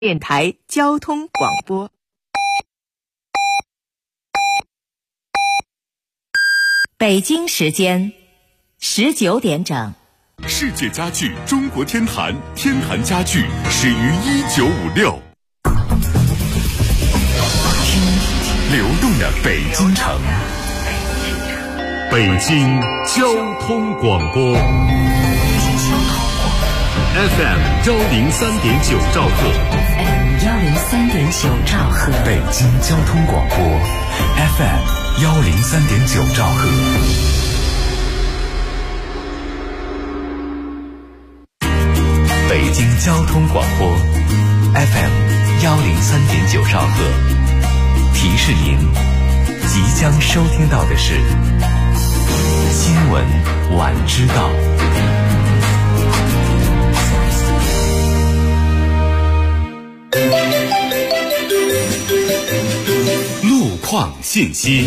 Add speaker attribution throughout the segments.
Speaker 1: 电台交通广播。北京时间19点整。
Speaker 2: 世界家具中国天坛，天坛家具始于1956。听流动的北京城，北京交通广播 FM 103.9兆赫
Speaker 1: 103.9兆赫，
Speaker 2: 北京交通广播 FM 103.9兆赫。北京交通广播 FM 103.9兆赫，提示您即将收听到的是新闻晚知道。路况信息。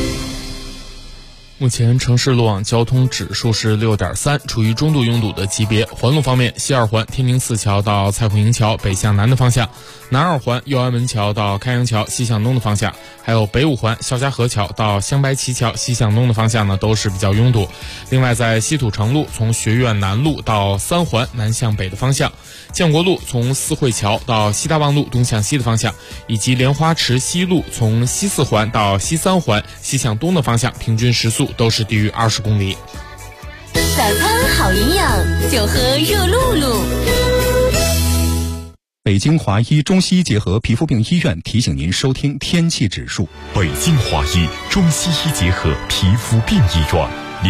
Speaker 3: 目前城市路网交通指数是 6.3， 处于中度拥堵的级别。环路方面，西二环天宁寺桥到蔡虎营桥北向南的方向，南二环右安门桥到开阳桥西向东的方向，还有北五环肖家河桥到香白旗桥西向东的方向呢，都是比较拥堵。另外，在西土城路从学院南路到三环南向北的方向，建国路从四惠桥到西大望路东向西的方向，以及莲花池西路从西四环到西三环西向东的方向，平均时速都是低于20公里。
Speaker 1: 早餐好营养，就喝热露露。
Speaker 4: 北京华医中西医结合皮肤病医院提醒您收听天气指数。
Speaker 2: 北京华医中西医结合皮肤病医院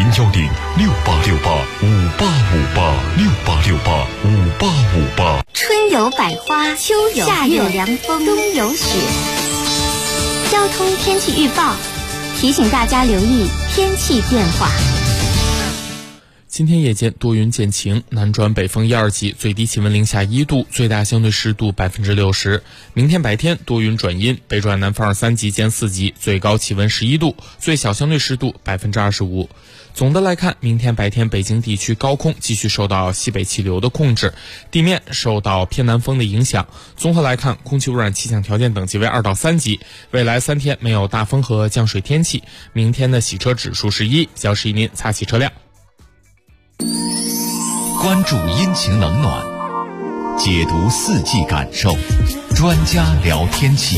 Speaker 2: ，0106868586868686858。
Speaker 5: 春有百花，秋有夏有凉风，冬有雪。交通天气预报提醒大家留意天气变化。
Speaker 3: 今天夜间多云见晴，南转北风1、2级，最低气温零下1度，最大相对湿度60%。明天白天多云转阴，北转南风2、3级见4级，最高气温11度，最小相对湿度25%。总的来看，明天白天北京地区高空继续受到西北气流的控制，地面受到偏南风的影响。综合来看，空气污染气象条件等级为2到3级。未来3天没有大风和降水天气，明天的洗车指数是1，较适宜您擦洗车辆。
Speaker 2: 关注阴晴冷暖，解读四季感受，专家聊天气。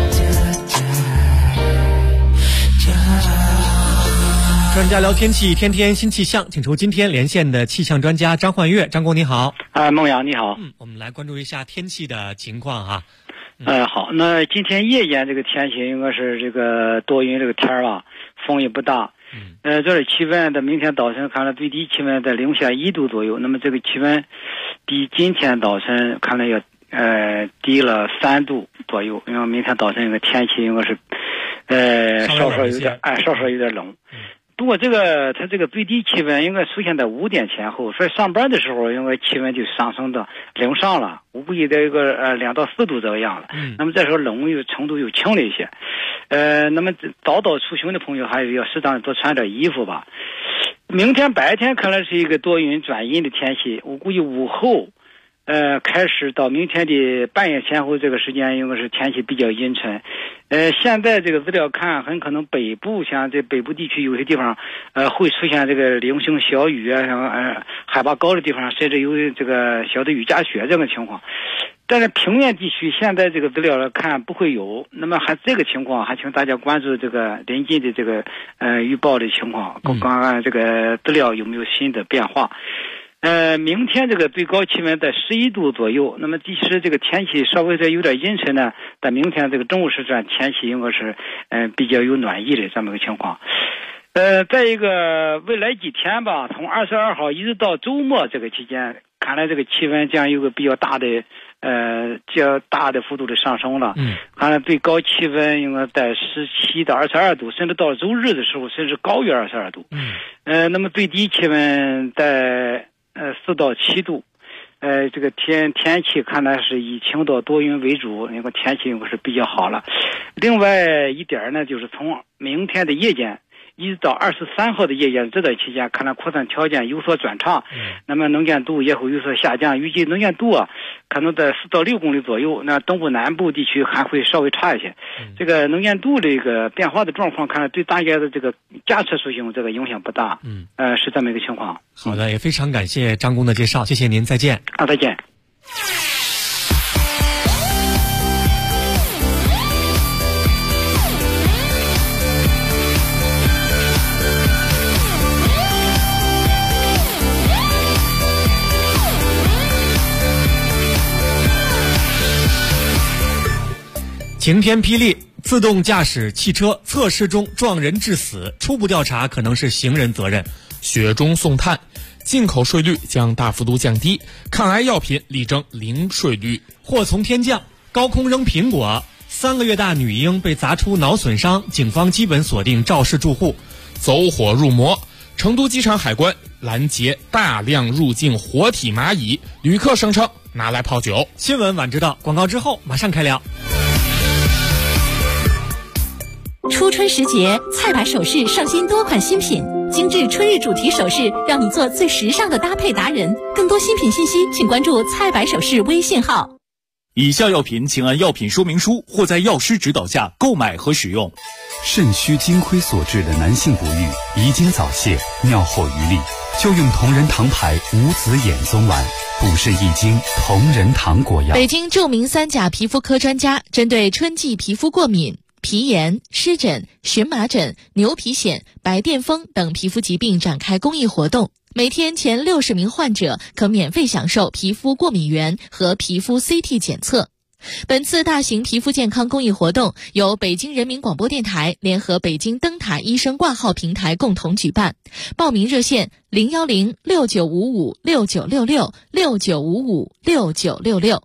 Speaker 6: 专家聊天气，天天新气象，请出今天连线的气象专家张焕月。张工你好。
Speaker 7: 孟阳你好。
Speaker 6: 我们来关注一下天气的情况哈。
Speaker 7: 好，那今天夜间这个天气应该是这个多云这个天吧，风也不大。这是气温的，明天早晨看了最低气温在零下1度左右，那么这个气温比今天早晨看了要低了3度左右，因为明天早晨这个天气应该是稍稍有点冷。不过它这个最低气温应该出现在5点前后，所以上班的时候应该气温就上升到零上了，我估计在一个2到4度这个样了。那么这时候冷程度又轻了一些。那么早出行的朋友还是要适当的多穿点衣服吧。明天白天看来是一个多云转阴的天气，我估计午后开始到明天的半夜前后这个时间应该是天气比较阴沉。现在这个资料看，很可能北部像这北部地区有些地方会出现这个零星小雨啊，像海拔高的地方甚至有这个小的雨夹雪这个情况。但是平原地区现在这个资料来看不会有，那么还这个情况还请大家关注这个临近的这个预报的情况，看看这个资料有没有新的变化。明天这个最高气温在11度左右，那么即使这个天气稍微的有点阴沉呢，但明天这个中午时段天气应该是比较有暖意的这么个情况。再一个未来几天吧，从22号一直到周末这个期间，看来这个气温将有个比较大的幅度的上升了。看来最高气温应该在17到22度，甚至到周日的时候甚至高于22度。那么最低气温在4到7度。这个天气看来是以晴到多云为主，那个天气应该是比较好了。另外一点呢，就是从明天的夜间一直到23号的夜间这段期间，可能扩散条件有所转差，那么能见度也会有所下降，预计能见度可能在4到6公里左右，那东部南部地区还会稍微差一些。这个能见度这个变化的状况，看来对大家的这个驾车出行这个影响不大，是这么一个情况。
Speaker 6: 好的，也非常感谢张工的介绍，谢谢您，再见。
Speaker 7: 再见。
Speaker 6: 晴天霹雳，自动驾驶汽车测试中撞人致死，初步调查可能是行人责任。
Speaker 3: 雪中送炭，进口税率将大幅度降低，抗癌药品力争零税率。
Speaker 6: 祸从天降，高空扔苹果，3个月大女婴被砸出脑损伤，警方基本锁定肇事住户。
Speaker 3: 走火入魔，成都机场海关拦截大量入境活体蚂蚁，旅客声称拿来泡酒。
Speaker 6: 新闻晚知道，广告之后马上开聊。
Speaker 1: 初春时节，菜百首饰上新多款新品，精致春日主题首饰，让你做最时尚的搭配达人。更多新品信息，请关注菜百首饰微信号。
Speaker 8: 以下药品请按药品说明书或在药师指导下购买和使用。
Speaker 4: 肾虚精亏所致的男性不育、遗精早泄、尿后余力，就用同仁堂牌无籽眼松丸，补肾益精同仁堂果药。
Speaker 9: 北京著名3甲皮肤科专家针对春季皮肤过敏、皮炎、湿疹、荨麻疹、牛皮癣、白癜风等皮肤疾病展开公益活动，每天前60名患者可免费享受皮肤过敏原和皮肤 CT 检测。本次大型皮肤健康公益活动由北京人民广播电台联合北京灯塔医生挂号平台共同举办，报名热线01069556966 69556966。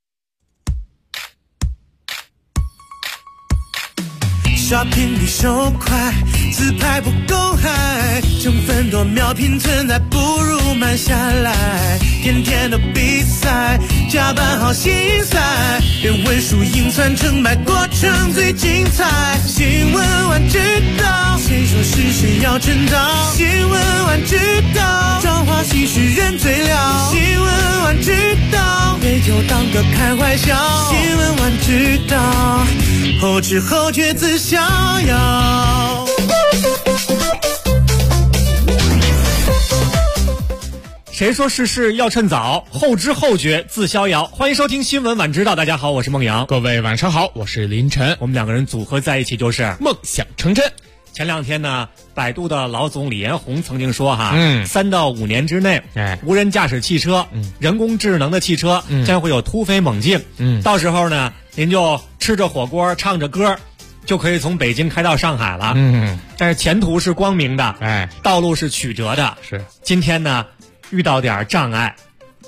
Speaker 10: shopping 比手快，自拍不够嗨，成分多秒拼存在，不如慢下来。天天的比赛，加班好心塞，别问输赢算成败，过程最精彩。新闻晚知道，谁说是谁要称道？新闻晚知道，朝花夕拾人最了。新闻晚知道，杯酒当歌开怀笑。新闻晚知道，后知后觉自逍遥。
Speaker 6: 谁说世事要趁早，后知后觉自逍遥。欢迎收听新闻晚知道，大家好，我是孟阳。
Speaker 3: 各位晚上好，我是林晨。
Speaker 6: 我们2个人组合在一起就是
Speaker 3: 梦想成真。
Speaker 6: 前2天呢，百度的老总李彦宏曾经说3到5年之内，无人驾驶汽车、人工智能的汽车将会有突飞猛进。到时候呢，您就吃着火锅唱着歌，就可以从北京开到上海了。但是前途是光明的，道路是曲折的。
Speaker 3: 是，
Speaker 6: 今天呢遇到点障碍。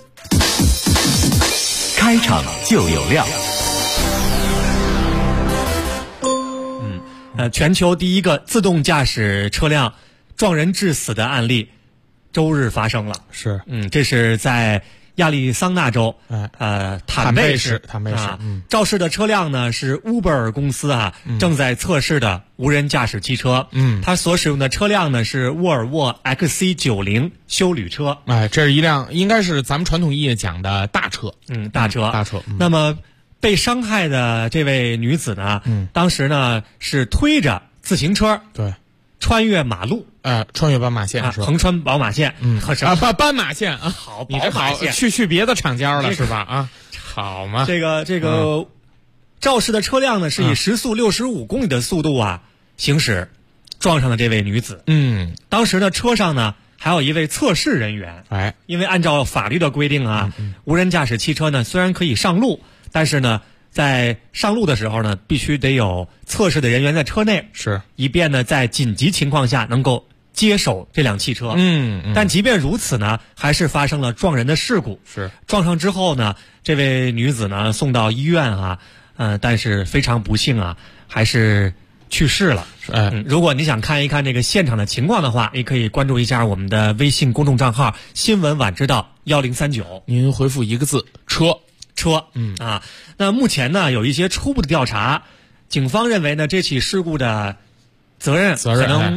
Speaker 2: 开场就有料。
Speaker 6: 全球第一个自动驾驶车辆撞人致死的案例周日发生了。
Speaker 3: 是，
Speaker 6: 这是在亚利桑那州坦贝市。肇事的车辆呢是 Uber 公司正在测试的无人驾驶汽车。它所使用的车辆呢是沃尔沃 XC90 休旅车。
Speaker 3: 这是一辆应该是咱们传统意义讲的大车。
Speaker 6: 大车。那么被伤害的这位女子呢，当时呢是推着自行车，
Speaker 3: 对，
Speaker 6: 穿越马路，
Speaker 3: 穿越斑马线，
Speaker 6: 横穿宝马线，
Speaker 3: 斑马线啊，
Speaker 6: 好，
Speaker 3: 你这好去别的厂家了是吧？好嘛，
Speaker 6: 这个肇事的车辆呢是以时速65公里的速度行驶，撞上了这位女子。当时呢车上呢还有一位测试人员。因为按照法律的规定无人驾驶汽车呢虽然可以上路，但是呢在上路的时候呢必须得有测试的人员在车内，
Speaker 3: 是
Speaker 6: 以便呢在紧急情况下能够接手这辆汽车。但即便如此呢，还是发生了撞人的事故。
Speaker 3: 是，
Speaker 6: 撞上之后呢，这位女子呢送到医院但是非常不幸还是去世了。如果你想看一看这个现场的情况的话，你可以关注一下我们的微信公众账号新闻晚知道1039，
Speaker 3: 您回复一个字车。
Speaker 6: 那目前呢有一些初步的调查，警方认为呢这起事故的责任可能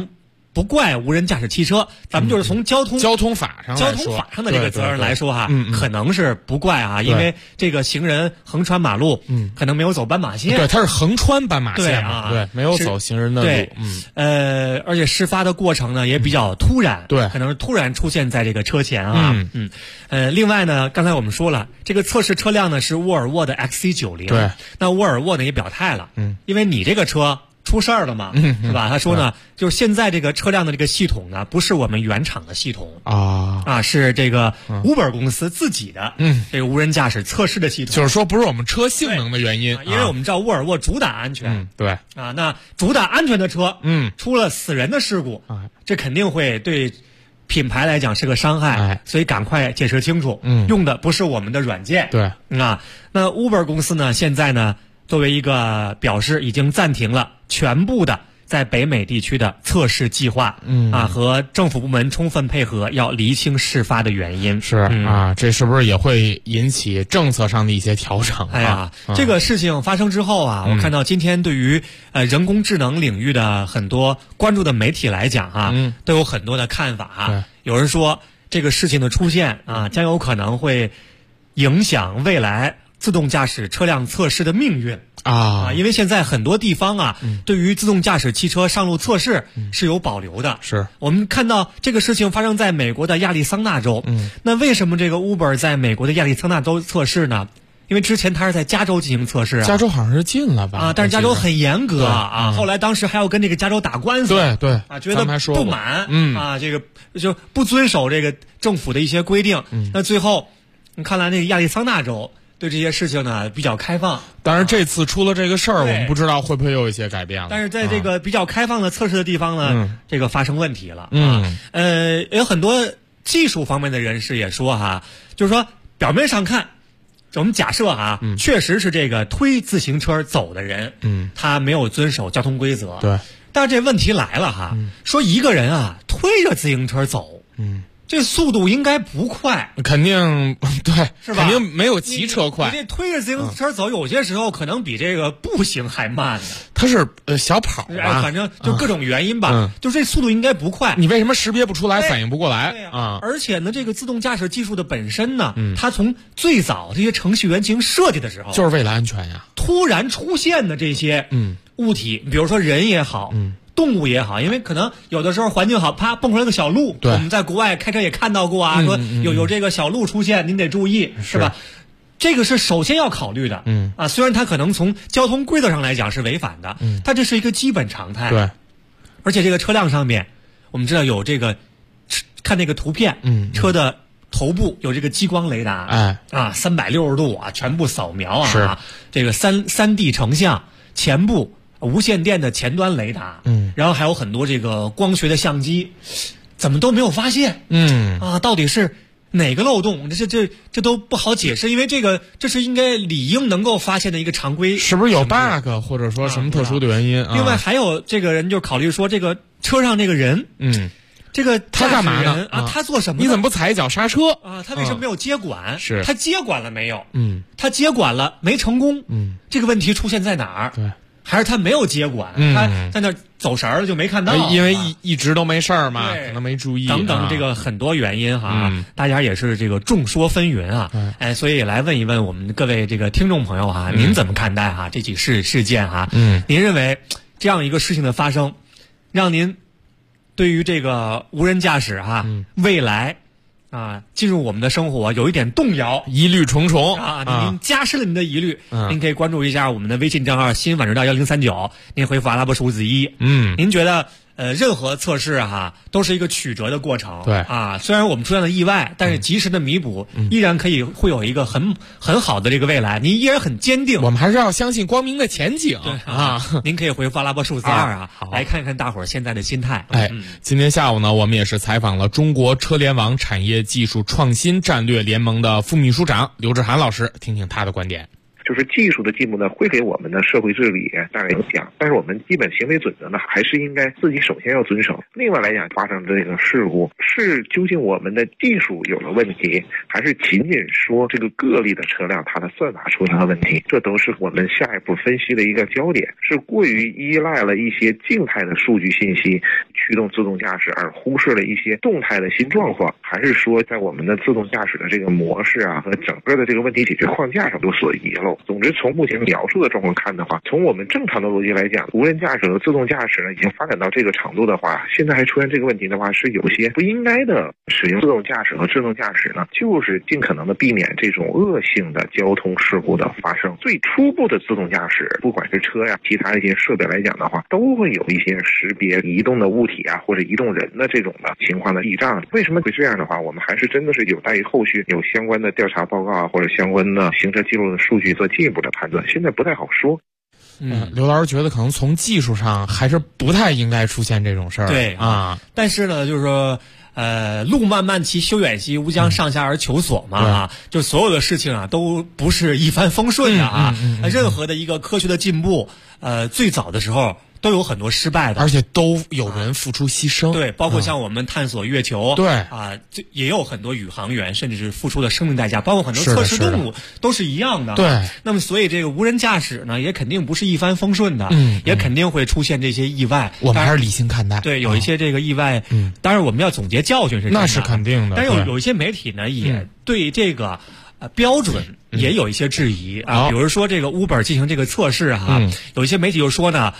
Speaker 6: 不怪无人驾驶汽车，咱们就是从交通
Speaker 3: 法上
Speaker 6: 的这个责任来说哈，可能是不怪啊，因为这个行人横穿马路，可能没有走斑马线，
Speaker 3: 对，他是横穿斑马线，
Speaker 6: 对啊，
Speaker 3: 对，没有走行人的路，
Speaker 6: 对，而且事发的过程呢也比较突然，
Speaker 3: 对，
Speaker 6: 可能是突然出现在这个车前啊，另外呢，刚才我们说了，这个测试车辆呢是沃尔沃的 XC90，
Speaker 3: 对，
Speaker 6: 那沃尔沃呢也表态了，因为你这个车出事儿了嘛，是吧？他说呢，就是现在这个车辆的这个系统呢，不是我们原厂的系统是这个 Uber 公司自己的这个无人驾驶测试的系统，
Speaker 3: 就是说不是我们车性能的原因，
Speaker 6: 因为我们知道沃尔沃主打安全，
Speaker 3: 对
Speaker 6: 那主打安全的车，出了死人的事故，这肯定会对品牌来讲是个伤害，所以赶快解释清楚，用的不是我们的软件，
Speaker 3: 对
Speaker 6: 那 Uber 公司呢，现在呢，作为一个表示，已经暂停了全部的在北美地区的测试计划，和政府部门充分配合，要厘清事发的原因。
Speaker 3: 是这是不是也会引起政策上的一些调整？
Speaker 6: 这个事情发生之后我看到今天对于人工智能领域的很多关注的媒体来讲都有很多的看法有人说这个事情的出现将有可能会影响未来自动驾驶车辆测试的命运因为现在很多地方对于自动驾驶汽车上路测试是有保留的。
Speaker 3: 是
Speaker 6: 我们看到这个事情发生在美国的亚利桑那州，那为什么这个 Uber 在美国的亚利桑那州测试呢？因为之前他是在加州进行测试
Speaker 3: 加州好像是禁了吧？
Speaker 6: 但是加州很严格后来当时还要跟这个加州打官司，
Speaker 3: 对
Speaker 6: 觉得不满这个就不遵守这个政府的一些规定，那最后看来那个亚利桑那州对这些事情呢比较开放，
Speaker 3: 但是这次出了这个事儿，我们不知道会不会有一些改变了。
Speaker 6: 但是在这个比较开放的测试的地方呢，这个发生问题了有很多技术方面的人士也说就是说表面上看，我们假设确实是这个推自行车走的人，他没有遵守交通规则，
Speaker 3: 对。
Speaker 6: 但是这问题来了说一个人推着自行车走，这速度应该不快，
Speaker 3: 肯定对，
Speaker 6: 是吧？
Speaker 3: 肯定没有骑车快。
Speaker 6: 你这推着自行车走，有些时候可能比这个步行还慢呢。
Speaker 3: 它是小跑
Speaker 6: 反正就各种原因吧，就这速度应该不快。
Speaker 3: 你为什么识别不出来，反应不过来
Speaker 6: 而且呢，这个自动驾驶技术的本身呢，它从最早这些程序员进行设计的时候，
Speaker 3: 就是为了安全呀。
Speaker 6: 突然出现的这些物体，比如说人也好，动物也好，因为可能有的时候环境好，啪蹦出来个小鹿，我们在国外开车也看到过说有这个小鹿出现，您得注意，是吧？这个是首先要考虑的，虽然它可能从交通规则上来讲是违反的，但这是一个基本常态。
Speaker 3: 对，
Speaker 6: 而且这个车辆上面，我们知道有这个看这个图片，车的头部有这个激光雷达，360度全部扫描这个3D 成像，前部无线电的前端雷达，然后还有很多这个光学的相机，怎么都没有发现，到底是哪个漏洞？这都不好解释，因为这是应该理应能够发现的一个常规，
Speaker 3: 是不是有 bug 或者说什么特殊的原因？
Speaker 6: 另外还有这个人就考虑说，这个车上这个人，这个
Speaker 3: 他干嘛呢？
Speaker 6: 他做什么？
Speaker 3: 你怎么不踩一脚刹车
Speaker 6: 他为什么没有接管？
Speaker 3: 是
Speaker 6: 他接管了没有？他接管了没成功？这个问题出现在哪儿？
Speaker 3: 对。
Speaker 6: 还是他没有接管，他在那走神了就没看到，
Speaker 3: 因为一直都没事儿嘛，可能没注意
Speaker 6: 等等，这个很多原因大家也是这个众说纷纭所以也来问一问我们各位这个听众朋友您怎么看待这起事件您认为这样一个事情的发生，让您对于这个无人驾驶未来进入我们的生活有一点动摇，
Speaker 3: 疑虑重重
Speaker 6: 您加深了您的疑虑，您可以关注一下我们的微信账号新晚知道1039，您回复阿拉伯数字1。您觉得任何测试都是一个曲折的过程，
Speaker 3: 对
Speaker 6: 虽然我们出现了意外，但是及时的弥补，依然会有一个很好的这个未来，您依然很坚定。
Speaker 3: 我们还是要相信光明的前景
Speaker 6: 您可以回复阿拉伯数字2来看看大伙儿现在的心态。
Speaker 3: 今天下午呢，我们也是采访了中国车联网产业技术创新战略联盟的副秘书长刘志涵老师，听听他的观点。
Speaker 11: 就是技术的进步呢，会给我们的社会治理带来影响，但是我们基本行为准则呢，还是应该自己首先要遵守。另外来讲，发生这个事故是究竟我们的技术有了问题，还是仅仅说这个个例的车辆它的算法出现了问题？这都是我们下一步分析的一个焦点。是过于依赖了一些静态的数据信息驱动自动驾驶，而忽视了一些动态的新状况，还是说在我们的自动驾驶的这个模式啊和整个的这个问题解决框架上有所遗漏？总之，从目前描述的状况看的话，从我们正常的逻辑来讲，无人驾驶和自动驾驶呢已经发展到这个程度的话，现在还出现这个问题的话，是有些不应该的。使用自动驾驶和智能驾驶呢，就是尽可能的避免这种恶性的交通事故的发生。最初步的自动驾驶，不管是车呀、其他一些设备来讲的话，都会有一些识别移动的物体啊或者移动人的这种的情况的异障。为什么会这样的话，我们还是真的是有待于后续有相关的调查报告啊或者相关的行车记录的数据做进一步的判断，现在不太好说。
Speaker 3: 刘老师觉得可能从技术上还是不太应该出现这种事儿。
Speaker 6: 对啊，但是呢，就是说。路漫漫其修远兮，吾将上下而求索嘛就所有的事情啊都不是一帆风顺的啊。任何的一个科学的进步，最早的时候都有很多失败的，
Speaker 3: 而且都有人付出牺牲。
Speaker 6: 对，包括像我们探索月球，
Speaker 3: 对
Speaker 6: 啊，也有很多宇航员甚至是付出了生命代价，包括很多测试动物都是一样的。
Speaker 3: 对，
Speaker 6: 那么所以这个无人驾驶呢，也肯定不是一帆风顺的，也肯定会出现这些意外。
Speaker 3: 我们还是理性看待。
Speaker 6: 对，有一些这个意外，当然我们要总结教训是
Speaker 3: 那是肯定的。
Speaker 6: 但有一些媒体呢，也对这个标准也有一些质疑啊，比如说这个 Uber 进行这个测试啊，有一些媒体就说呢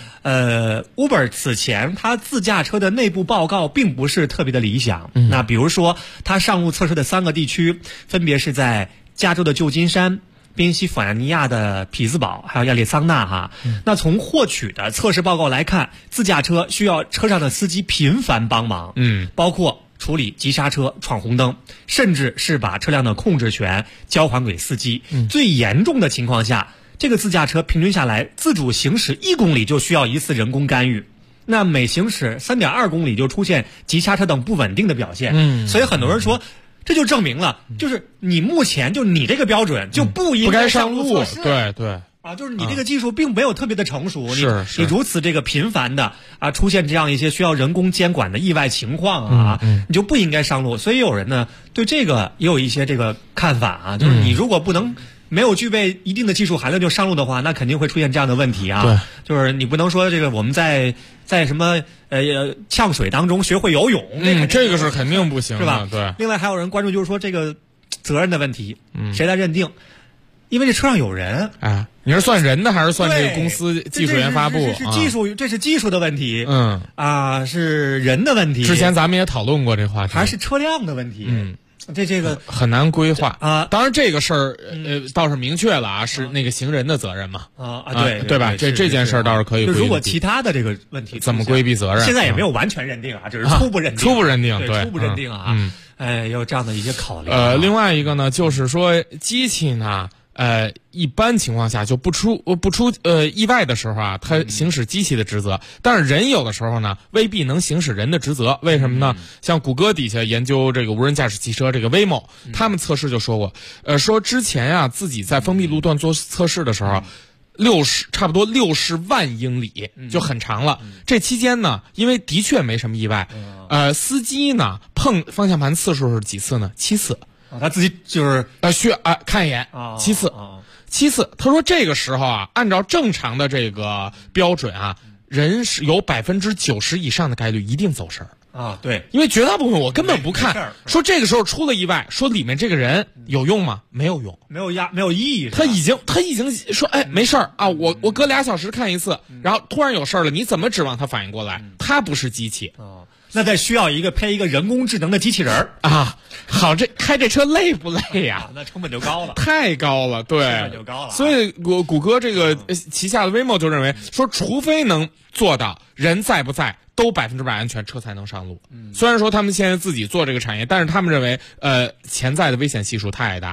Speaker 6: ，Uber 此前它自驾车的内部报告并不是特别的理想。那比如说它上路测试的3个地区，分别是在加州的旧金山、宾夕法尼亚的匹兹堡还有亚利桑那哈。那从获取的测试报告来看，自驾车需要车上的司机频繁帮忙，包括处理急刹车、闯红灯，甚至是把车辆的控制权交还给司机。最严重的情况下，这个自驾车平均下来自主行驶1公里就需要1次人工干预，那每行驶3.2公里就出现急刹车等不稳定的表现。所以很多人说，这就证明了，就是你目前就你这个标准就不应该上路测试。
Speaker 3: 对
Speaker 6: 啊，就是你这个技术并没有特别的成熟，
Speaker 3: 是
Speaker 6: 你如此这个频繁的啊出现这样一些需要人工监管的意外情况啊，你就不应该上路。所以有人呢对这个也有一些这个看法啊，就是你如果不能没有具备一定的技术含量就上路的话，那肯定会出现这样的问题啊。
Speaker 3: 对，
Speaker 6: 就是你不能说这个我们在什么呛水当中学会游泳，
Speaker 3: 这个是肯定不行的，
Speaker 6: 是吧？
Speaker 3: 对。
Speaker 6: 另外还有人关注就是说这个责任的问题，谁来认定？因为这车上有人
Speaker 3: 啊，你是算人的还是算这个公司技术研发部？
Speaker 6: 是技术，这是技术的问题。是人的问题。
Speaker 3: 之前咱们也讨论过这话题，
Speaker 6: 还是车辆的问题。这个
Speaker 3: 很难规划
Speaker 6: 啊。
Speaker 3: 当然这个事儿倒是明确了啊，是那个行人的责任嘛。对吧？这件事儿倒是可以规避。
Speaker 6: 如果其他的这个问题
Speaker 3: 怎么规避责任？
Speaker 6: 现在也没有完全认定啊，就是初步认定。
Speaker 3: 初步认定，对，
Speaker 6: 初步认定啊。有这样的一些考虑。
Speaker 3: 另外一个呢，就是说机器呢。一般情况下就不出意外的时候啊，它行使机器的职责，但是人有的时候呢未必能行使人的职责。为什么呢？像谷歌底下研究这个无人驾驶汽车这个 Waymo，他们测试就说过，说之前啊自己在封闭路段做测试的时候。差不多60万英里就很长了。这期间呢，因为的确没什么意外，司机呢碰方向盘次数是几次呢？7次。
Speaker 6: 他自己就是
Speaker 3: 需要看一眼，7次，7次。他说这个时候啊，按照正常的这个标准啊，人是有90%以上的概率一定走神
Speaker 6: 啊。对，
Speaker 3: 因为绝大部分我根本不看。说这个时候出了意外，说里面这个人有用吗？没有用，
Speaker 6: 没有意义。
Speaker 3: 他已经说，没事儿啊，我隔2小时看一次，然后突然有事儿了，你怎么指望他反应过来？他不是机器。
Speaker 6: 那再需要配一个人工智能的机器人
Speaker 3: 啊！好，开这车累不累呀？
Speaker 6: 那成本就高了，
Speaker 3: 太高了，对，
Speaker 6: 成本就高了。
Speaker 3: 所以谷歌这个旗下的 Waymo 就认为说，除非能做到人在不在都100%安全，车才能上路。虽然说他们现在自己做这个产业，但是他们认为潜在的危险系数太大了。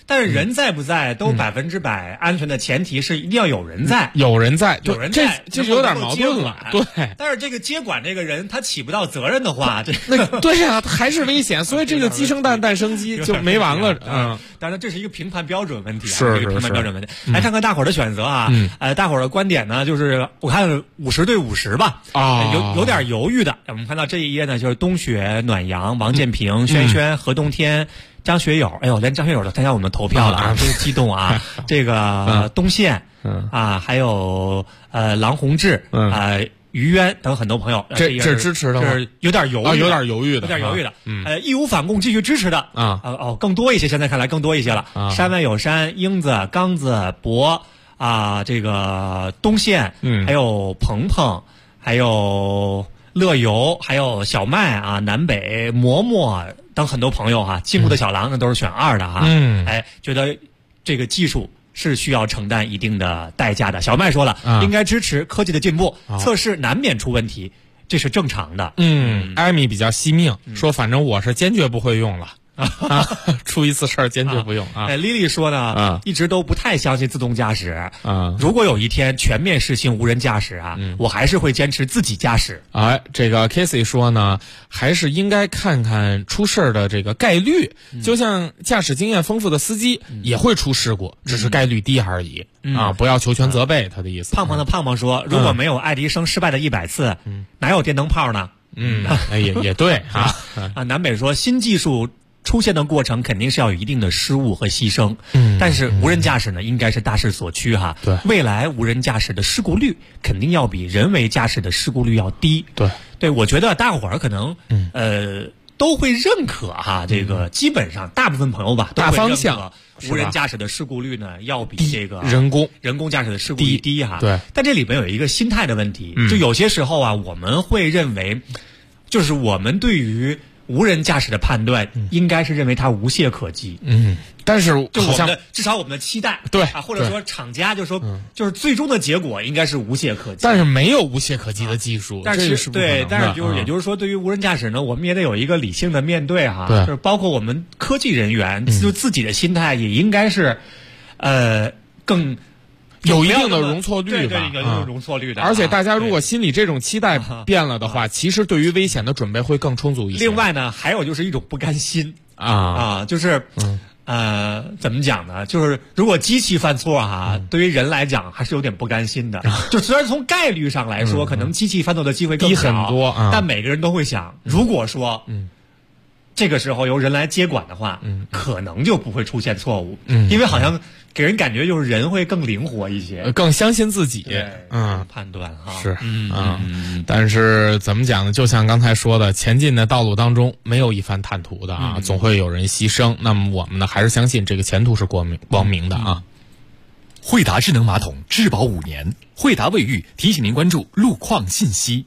Speaker 6: 但是人在不在都100%安全的前提是一定要有人在，
Speaker 3: 有人在，
Speaker 6: 这
Speaker 3: 有点矛盾了。对，
Speaker 6: 但是这个接管这个人他起不到责任的话，
Speaker 3: 对呀，他还是危险，所以这个鸡生蛋，蛋生鸡就没完了。
Speaker 6: 当然这是一个评判标准问题啊，
Speaker 3: 是
Speaker 6: 一个评判标准问题。来看看大伙儿的选择啊，大伙儿的观点呢，就是我看50对50吧，有点犹豫的。我们看到这一页呢，就是冬雪、暖阳、王建平、轩轩、何冬天、张学友，哎呦，连张学友都参加我们投票了啊，真是激动啊！这个东线还有郎宏志于渊等很多朋友，
Speaker 3: 这支持的吗？
Speaker 6: 是有点犹豫，
Speaker 3: 有点犹豫
Speaker 6: 的，义无反顾继续支持的更多一些，现在看来更多一些了。山外有山，英子、刚子、博这个东线，还有鹏鹏，还有乐游，还有小麦南北嬷嬷等很多朋友进步的小狼呢都是选2的觉得这个技术是需要承担一定的代价的。小麦说了，应该支持科技的进步，测试难免出问题，这是正常的。
Speaker 3: 艾米比较惜命，说反正我是坚决不会用了。出一次事儿坚决不用
Speaker 6: 莉莉说呢，一直都不太相信自动驾驶如果有一天全面实行无人驾驶我还是会坚持自己驾驶。
Speaker 3: 这个 Casey 说呢，还是应该看看出事儿的这个概率，就像驾驶经验丰富的司机也会出事故，只是概率低而已不要求全责备，他的意思。
Speaker 6: 胖胖的胖胖说，如果没有爱迪生失败的100次哪有电灯泡呢？
Speaker 3: 也对
Speaker 6: 南北说，新技术出现的过程肯定是要有一定的失误和牺牲，但是无人驾驶呢，应该是大势所趋
Speaker 3: 对，
Speaker 6: 未来无人驾驶的事故率肯定要比人为驾驶的事故率要低。对，我觉得大伙儿可能都会认可这个基本上大部分朋友吧，
Speaker 3: 大方向
Speaker 6: 无人驾驶的事故率呢要比这个
Speaker 3: 人
Speaker 6: 工驾驶的事故率低
Speaker 3: 对，
Speaker 6: 但这里边有一个心态的问题，就有些时候我们会认为，就是我们对于无人驾驶的判断应该是认为它无懈可击，
Speaker 3: 但是
Speaker 6: 就我们的至少我们的期待，
Speaker 3: 对
Speaker 6: 或者说厂家就说，就是最终的结果应该是无懈可击，
Speaker 3: 但是没有无懈可击的技术，
Speaker 6: 但是对，但是也就是说，对于无人驾驶呢，我们也得有一个理性的面对
Speaker 3: 对，
Speaker 6: 就是包括我们科技人员就自己的心态也应该是更
Speaker 3: 有一定的容错率吧，
Speaker 6: 对，有容错率的。
Speaker 3: 而且大家如果心里这种期待变了的话，其实对于危险的准备会更充足一些。
Speaker 6: 另外呢，还有就是一种不甘心就是怎么讲呢？就是如果机器犯错对于人来讲还是有点不甘心的。就虽然从概率上来说，可能机器犯错的机会更
Speaker 3: 低很多
Speaker 6: 但每个人都会想，如果说这个时候由人来接管的话，可能就不会出现错误，因为好像给人感觉就是人会更灵活一些，
Speaker 3: 更相信自己，
Speaker 6: 判断
Speaker 3: 是但是怎么讲呢？就像刚才说的，前进的道路当中没有一帆坦途的总会有人牺牲。那么我们呢，还是相信这个前途是光明的
Speaker 8: 惠达智能马桶质保5年，惠达卫浴提醒您关注路况信息。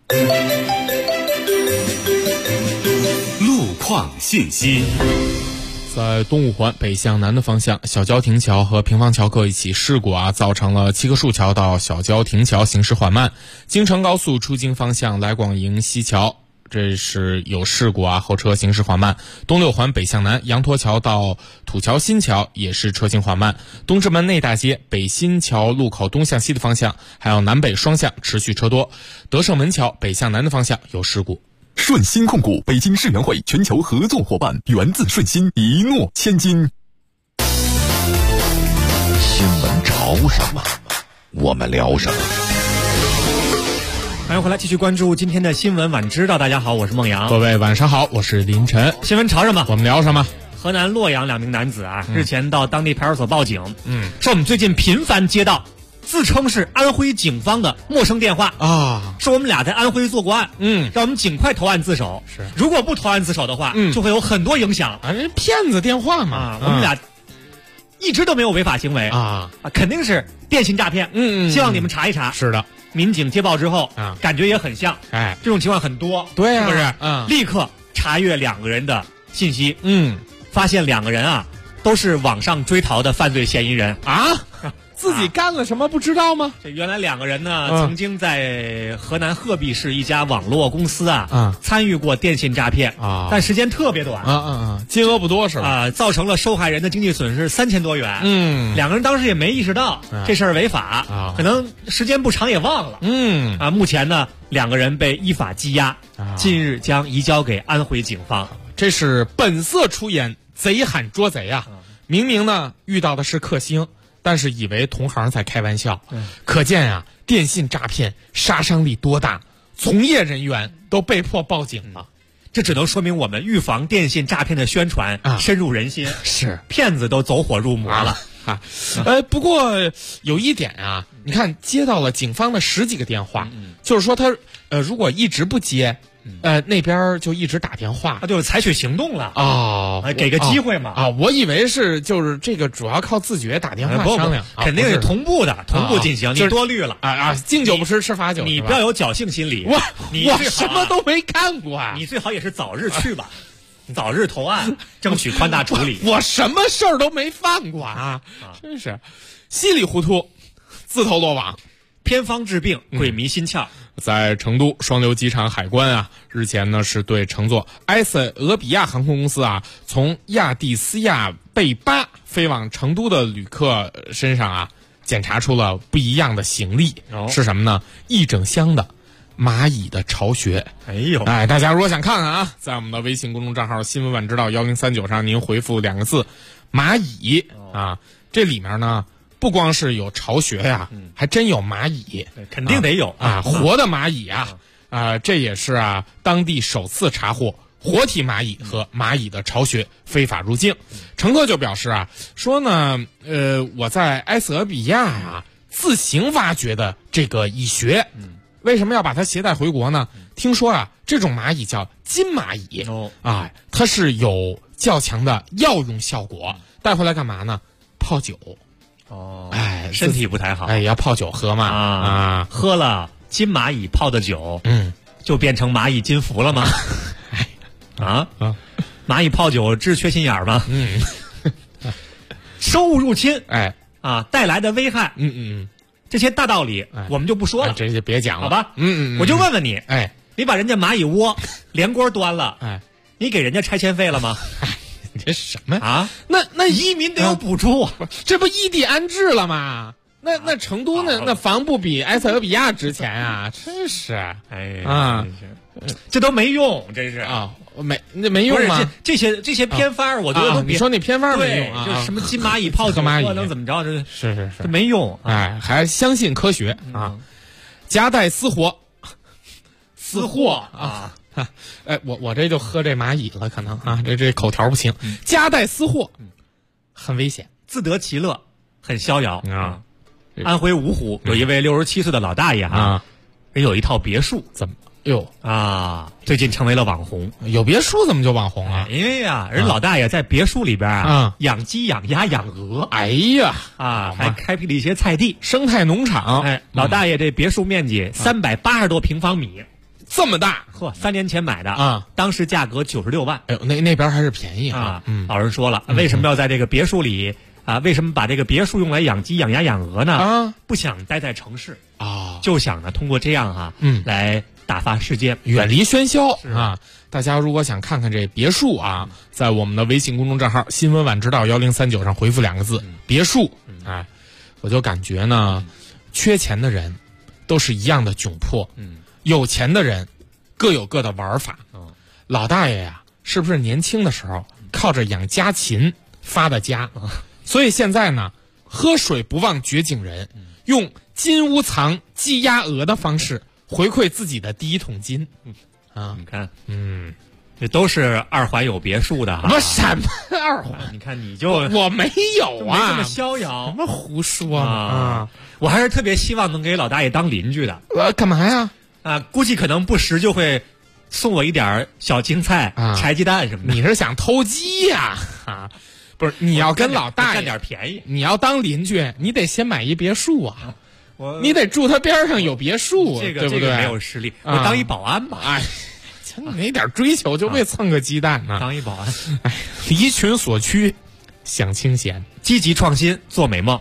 Speaker 2: 路况信息。
Speaker 3: 在东五环北向南的方向，小郊亭桥和平房桥各一起事故造成了七棵树桥到小郊亭桥行驶缓慢。京承高速出京方向来广营西桥，这是有事故后车行驶缓慢。东六环北向南，羊驼桥到土桥新桥也是车行缓慢。东直门内大街北新桥路口东向西的方向，还有南北双向持续车多。德胜门桥北向南的方向有事故。
Speaker 12: 顺鑫控股，北京世园会全球合作伙伴，源自顺鑫，一诺千金。
Speaker 13: 新闻潮什么，我们聊什么。
Speaker 6: 欢迎回来，继续关注今天的新闻晚知道。大家好，我是孟阳。
Speaker 3: 各位晚上好，我是林晨。
Speaker 6: 新闻潮什么，
Speaker 3: 我们聊什么？
Speaker 6: 河南洛阳2名男子日前到当地派出所报警，说我们最近频繁接到自称是安徽警方的陌生电话说我们俩在安徽做过案，让我们尽快投案自首。
Speaker 3: 是，
Speaker 6: 如果不投案自首的话，就会有很多影响。
Speaker 3: 骗子电话嘛，
Speaker 6: 我们俩一直都没有违法行为肯定是电信诈骗。希望你们查一查。
Speaker 3: 是的，
Speaker 6: 民警接报之后感觉也很像，这种情况很多，
Speaker 3: 对
Speaker 6: 是不是？立刻查阅2个人的信息，发现2个人都是网上追逃的犯罪嫌疑人
Speaker 3: 自己干了什么不知道吗？
Speaker 6: 这原来2个人呢，曾经在河南鹤壁市一家网络公司参与过电信诈骗但时间特别短
Speaker 3: 金额不多是吧？
Speaker 6: 造成了受害人的经济损失3000多元。2个人当时也没意识到这事儿违法可能时间不长也忘了。目前呢，2个人被依法羁押，近日将移交给安徽警方。
Speaker 3: 这是本色出演，贼喊捉贼啊！明明呢遇到的是克星，但是以为同行在开玩笑。可见啊，电信诈骗杀伤力多大，从业人员都被迫报警了。
Speaker 6: 这只能说明我们预防电信诈骗的宣传深入人心，
Speaker 3: 是
Speaker 6: 骗子都走火入魔了。
Speaker 3: 不过有一点啊，你看接到了警方的10几个电话，就是说他如果一直不接，那边就一直打电话，
Speaker 6: 他就采取行动了给个机会嘛
Speaker 3: 我以为是就是这个主要靠自觉打电话商量，
Speaker 6: 肯定是同步进行，你多虑了
Speaker 3: 敬酒不吃吃罚酒，
Speaker 6: 你不要有侥幸心理。
Speaker 3: 我什么都没干过
Speaker 6: 你最好也是早日去吧。早日投案，争取宽大处理。
Speaker 3: 我什么事儿都没犯过真是稀里糊涂，自投罗网，
Speaker 6: 偏方治病，鬼迷心窍。
Speaker 3: 在成都双流机场海关日前呢是对乘坐埃塞俄比亚航空公司从亚的斯亚贝巴飞往成都的旅客身上检查出了不一样的行李，是什么呢？一整箱的蚂蚁的巢穴。大家如果想看看在我们的微信公众账号新闻晚知道1039上，您回复2个字蚂蚁这里面呢不光是有巢穴还真有蚂蚁，
Speaker 6: 肯定得有
Speaker 3: 活的蚂蚁这也是当地首次查获活体蚂蚁和蚂蚁的巢穴非法入境。乘客就表示说呢我在埃塞俄比亚自行挖掘的这个蚁穴，为什么要把它携带回国呢？听说这种蚂蚁叫金蚂蚁它是有较强的药用效果，带回来干嘛呢？泡酒。
Speaker 6: 身体不太好
Speaker 3: 要泡酒喝嘛
Speaker 6: 喝了金蚂蚁泡的酒就变成蚂蚁金服了吗？蚂蚁泡酒治缺心眼儿吗？生物入侵带来的危害这些大道理我们就不说了，
Speaker 3: 这就别讲了
Speaker 6: 好吧？我就问问你你把人家蚂蚁窝连锅端了你给人家拆迁费了吗？
Speaker 3: 你这什么
Speaker 6: 那移民得有补助
Speaker 3: 这不异地安置了吗？那成都那房不比埃塞俄比亚值钱真是
Speaker 6: 这都没用，真是
Speaker 3: 没用吗？
Speaker 6: 这些偏方我觉得都
Speaker 3: 你说那偏方没用
Speaker 6: 就是什么金蚂蚁泡酒
Speaker 3: 蚂蚁
Speaker 6: 能怎么着？
Speaker 3: 是
Speaker 6: 这没用
Speaker 3: 还相信科学夹带私货我这就喝这蚂蚁了，可能这口条不行。夹带私货很危险，
Speaker 6: 自得其乐很逍遥安徽芜湖有一位67岁的老大爷人有一套别墅，
Speaker 3: 怎么
Speaker 6: 最近成为了网红。
Speaker 3: 有别墅怎么就网红
Speaker 6: 因为人老大爷在别墅里边养鸡养鸭养鹅，还开辟了一些菜地，
Speaker 3: 生态农场。
Speaker 6: 老大爷这别墅面积380多平方米，
Speaker 3: 这么大
Speaker 6: ，3年前买的当时价格96万。
Speaker 3: 那边还是便宜
Speaker 6: 老人说了，为什么要在这个别墅里为什么把这个别墅用来养鸡养鸭养鹅呢？不想待在城市就想呢通过这样来打发时间，
Speaker 3: 远离喧嚣大家如果想看看这别墅在我们的微信公众账号新闻晚知道1039上回复2个字别墅我就感觉呢缺钱的人都是一样的窘迫有钱的人各有各的玩法老大爷是不是年轻的时候靠着养家禽发的家所以现在呢喝水不忘掘井人用金屋藏鸡鸭鹅的方式回馈自己的第一桶金
Speaker 6: 你看这都是二环有别墅的
Speaker 3: 我什么二环？
Speaker 6: 你看你就
Speaker 3: 我没有
Speaker 6: 没这么逍遥，
Speaker 3: 什么胡说
Speaker 6: 我还是特别希望能给老大爷当邻居的。
Speaker 3: 干嘛呀？
Speaker 6: 估计可能不时就会送我一点小青菜、柴鸡蛋什么的。
Speaker 3: 你是想偷鸡呀？不是，你要跟老大爷
Speaker 6: 占点便宜。
Speaker 3: 你要当邻居，你得先买一别墅你得住他边上有别墅，
Speaker 6: 对不
Speaker 3: 对？
Speaker 6: 这个没有实力，我当一保安吧。
Speaker 3: 你没点追求就为蹭个鸡蛋呢？
Speaker 6: 当一保安，
Speaker 3: 离群所趋，享清闲，
Speaker 6: 积极创新，做美梦。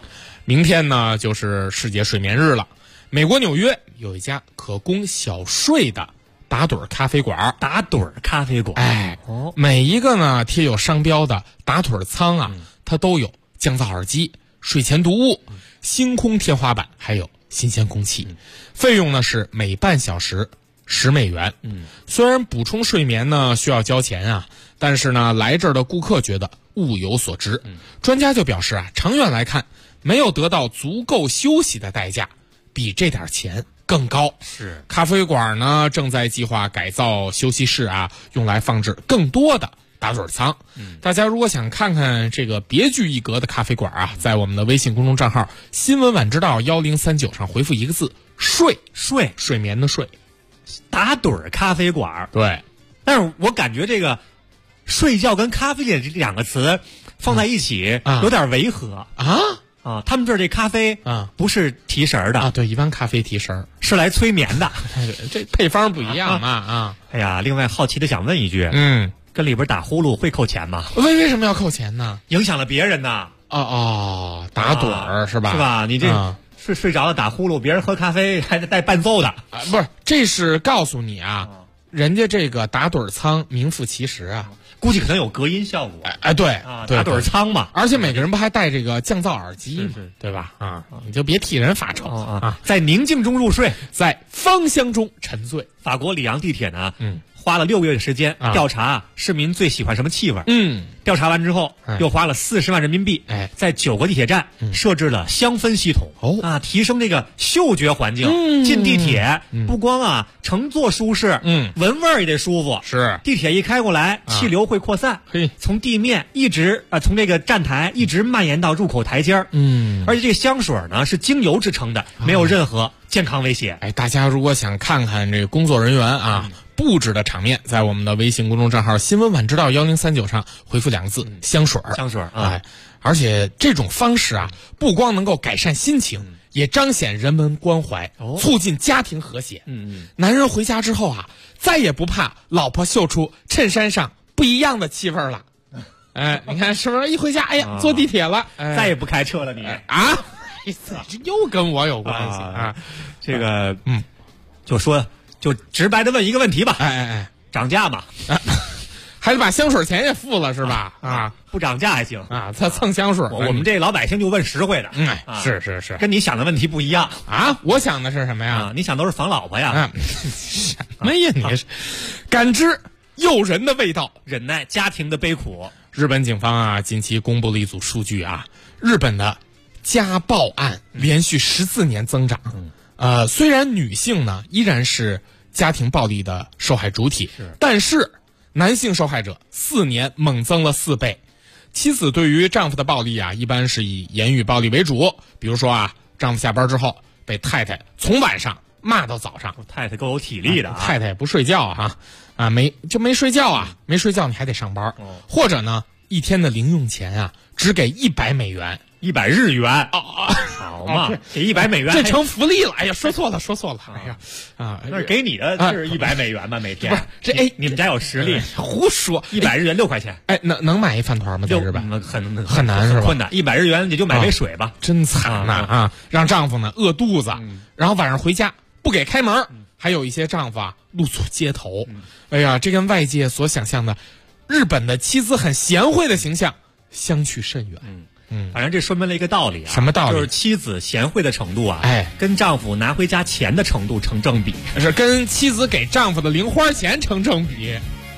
Speaker 3: 明天呢就是世界睡眠日了。美国纽约有一家可供小睡的打盹咖啡馆。
Speaker 6: 打盹咖啡馆，
Speaker 3: 哎，每一个呢贴有商标的打盹舱啊，它都有降噪耳机、睡前读物、星空天花板，还有新鲜空气。费用呢是每半小时10美元。虽然补充睡眠呢需要交钱啊，但是呢来这儿的顾客觉得物有所值。专家就表示啊，长远来看，没有得到足够休息的代价比这点钱更高。
Speaker 6: 是，
Speaker 3: 咖啡馆呢正在计划改造休息室啊，用来放置更多的打盹舱。大家如果想看看这个别具一格的咖啡馆啊，在我们的微信公众账号新闻晚知道1039上回复一个字睡，睡眠的睡。
Speaker 6: 打盹咖啡馆，
Speaker 3: 对。
Speaker 6: 但是我感觉这个睡觉跟咖啡这两个词放在一起有点违和啊，他们这儿这咖啡啊不是提神的啊，
Speaker 3: 对，一般咖啡提神
Speaker 6: 是来催眠的，
Speaker 3: 这配方不一样嘛啊。
Speaker 6: 哎呀，另外好奇的想问一句，跟里边打呼噜会扣钱吗？
Speaker 3: 为什么要扣钱呢？
Speaker 6: 影响了别人呢。
Speaker 3: 打盹是吧？
Speaker 6: 是吧？你这睡着了打呼噜，别人喝咖啡还得带伴奏的
Speaker 3: 不是？这是告诉你啊，人家这个打盹舱名副其实啊。
Speaker 6: 估计可能有隔音效果，
Speaker 3: 对
Speaker 6: 打盹舱嘛，
Speaker 3: 而且每个人不还带这个降噪耳机嘛，对吧？你就别替人发愁啊！
Speaker 6: 在宁静中入睡，
Speaker 3: 在芳香中沉醉。
Speaker 6: 法国里昂地铁呢，花了6个月的时间调查市民最喜欢什么气味。调查完之后，又花了40万人民币，在9个地铁站设置了香氛系统，提升这个嗅觉环境。进地铁不光乘坐舒适，闻味儿也得舒服。
Speaker 3: 是，
Speaker 6: 地铁一开过来，气流会扩散，从地面一直从这个站台一直蔓延到入口台阶儿。而且这个香水呢是精油制成的，没有任何健康威胁。
Speaker 3: 大家如果想看看这个工作人员布置的场面，在我们的微信公众账号新闻晚知道1039上回复2个字香水。而且这种方式不光能够改善心情，也彰显人文关怀，促进家庭和谐。男人回家之后再也不怕老婆嗅出衬衫上不一样的气味了。你看是不是一回家坐地铁了，
Speaker 6: 再也不开车了你
Speaker 3: 这又跟我有关系
Speaker 6: 这个就直白的问一个问题吧，涨价嘛，
Speaker 3: 还得把香水钱也付了是吧？
Speaker 6: 不涨价还行
Speaker 3: 他蹭香水。
Speaker 6: 我们这老百姓就问实惠的，
Speaker 3: 是，
Speaker 6: 跟你想的问题不一样
Speaker 3: 我想的是什么呀？
Speaker 6: 你想都是防老婆呀？
Speaker 3: 什么呀？你是感知诱人的味道，
Speaker 6: 忍耐家庭的悲苦。
Speaker 3: 日本警方近期公布了一组数据日本的家暴案连续14年增长。虽然女性呢依然是家庭暴力的受害主体，但是男性受害者4年猛增了4倍。妻子对于丈夫的暴力一般是以言语暴力为主，比如说丈夫下班之后被太太从晚上骂到早上。
Speaker 6: 太太够有体力的
Speaker 3: 太太也不睡觉没睡觉没睡觉你还得上班，或者呢一天的零用钱只给100美元
Speaker 6: ，100日元好嘛，给100美元
Speaker 3: 这成福利了。说错了
Speaker 6: 那是给你的是100美元吧每天？
Speaker 3: 不是这
Speaker 6: 你们家有实力，
Speaker 3: 胡说
Speaker 6: ，100日元6块钱。
Speaker 3: 能买一饭团吗？在日本
Speaker 6: 很
Speaker 3: 难是吧？
Speaker 6: 困难，100日元也就买杯水吧。
Speaker 3: 真惨呐让丈夫呢饿肚子，然后晚上回家不给开门，还有一些丈夫露宿街头。哎呀，这跟外界所想象的日本的妻子很贤惠的形象相去甚远。
Speaker 6: 反正这说明了一个道理
Speaker 3: 什么道理？
Speaker 6: 就是妻子贤惠的程度跟丈夫拿回家钱的程度成正比，
Speaker 3: 是跟妻子给丈夫的零花钱成正比。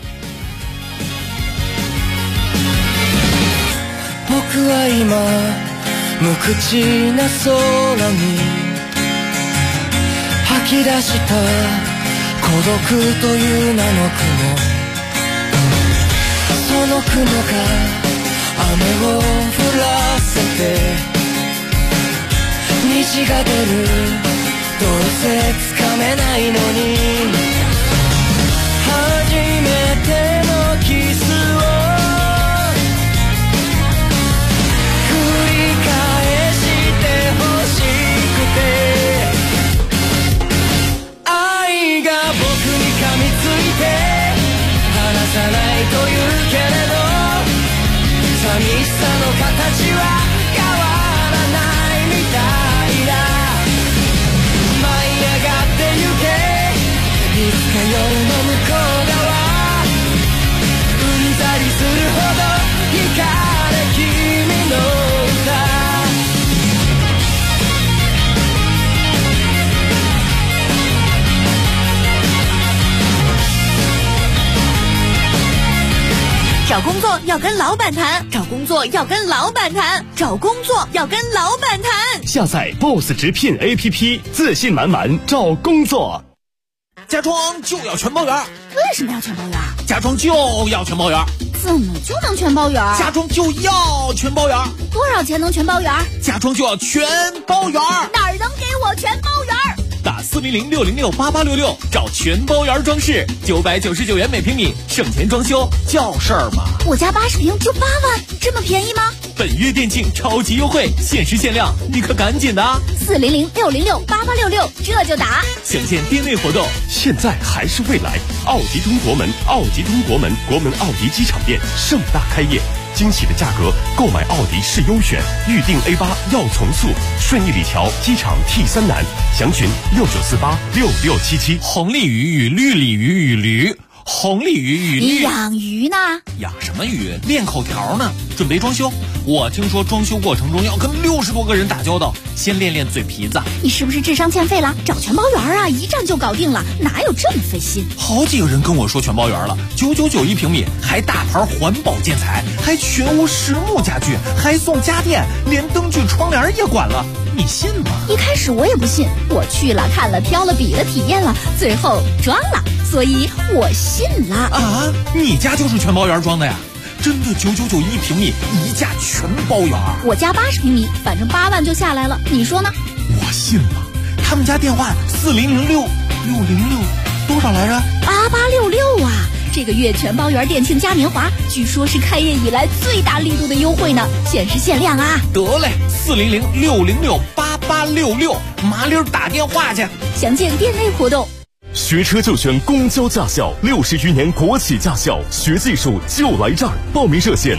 Speaker 10: 僕は今無口な空に吐き出した孤独という名の雲、その雲が雨を降らせて虹が出る、どうせつかめないのに初めてのキスを繰り返してほしくて、愛が僕に噛みついて離さないというけれど寂しさの形は変わらないみ
Speaker 14: 找工作要跟老板谈，找工作要跟老板谈，找工作要跟老板谈。
Speaker 15: 下载 BOSS 直聘 APP， 自信满满找工作。
Speaker 16: 家装就要全包圆。
Speaker 17: 为什么要全包圆？
Speaker 16: 家装就要全包圆。
Speaker 17: 怎么就能全包圆？
Speaker 16: 家装就要全包圆。
Speaker 17: 多少钱能全包圆？
Speaker 16: 家装就要全包圆。
Speaker 17: 哪儿能给我全包圆？
Speaker 8: 打400-606-8866找全包圆装饰，999元每平米，省钱装修叫事儿吗？
Speaker 17: 我家80平就8万，这么便宜吗？
Speaker 8: 本月店庆超级优惠，限时限量，你可赶紧的
Speaker 17: ！400-606-8866，这就打。
Speaker 8: 详见店内活动。
Speaker 15: 现在还是未来，奥迪通国门，奥迪通国门，国门奥迪机场店盛大开业。惊喜的价格，购买奥迪是优选，预定 A8要从速，顺义里桥机场 T3南，详询69486677。
Speaker 8: 红鲤鱼与绿鲤鱼与驴，红鲤鱼与绿。
Speaker 17: 你养鱼呢？
Speaker 8: 养什么鱼？练口条呢。准备装修，我听说装修过程中要跟60多个人打交道，先练练嘴皮子。
Speaker 17: 你是不是智商欠费了？找全包圆啊，一站就搞定了，哪有这么费心？
Speaker 8: 好几个人跟我说全包圆了，999平米，还大牌环保建材，还全屋实木家具，还送家电，连灯具窗帘也管了，你信吗？
Speaker 17: 一开始我也不信，我去了看了挑了比了体验了，最后装了，所以我信了。
Speaker 8: 啊，你家就是全包圆装的呀？真的999平米，一价全包圆。
Speaker 17: 我家80平米，反正8万就下来了，你说呢？
Speaker 8: 我信了。他们家电话4006606多少来着
Speaker 17: ？8866啊！这个月全包圆店庆嘉年华，据说是开业以来最大力度的优惠呢，限时限量啊！
Speaker 8: 得嘞，400-606-8866，麻溜打电话去。
Speaker 17: 详见店内活动。
Speaker 15: 学车就选公交驾校，60余年国企驾校，学技术就来这儿。报名热线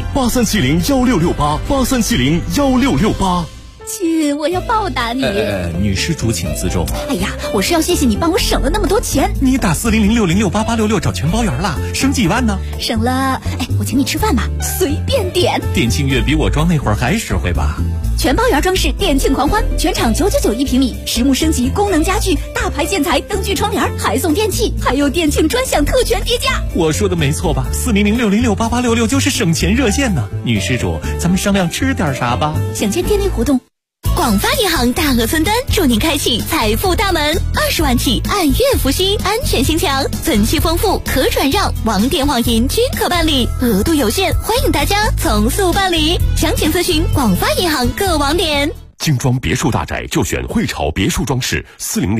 Speaker 15: 83701668，83701668。
Speaker 17: 亲，我要报答你。
Speaker 8: 女施主请自重。
Speaker 17: 哎呀，我是要谢谢你帮我省了那么多钱。
Speaker 8: 你打400-606-8866找全包圆了，省几万呢？
Speaker 17: 省了，我请你吃饭吧，随便点。
Speaker 8: 店庆月比我装那会儿还实惠吧？
Speaker 17: 全包圆装饰店庆狂欢，全场999平米，实木升级，功能家具，大牌建材，灯具窗帘，还送电器，还有店庆专享特权叠加。
Speaker 8: 我说的没错吧？400-606-8866就是省钱热线呢。女施主，咱们商量吃点啥吧？
Speaker 17: 详见店内活动。
Speaker 14: 广发银行大额存单，祝您开启财富大门，20万起，按月付息，安全性强，存期丰富，可转让，网点网银均可办理，额度有限，欢迎大家从速办理。详情咨询广发银行各网点。
Speaker 15: 精装别墅大宅就选汇潮别墅装饰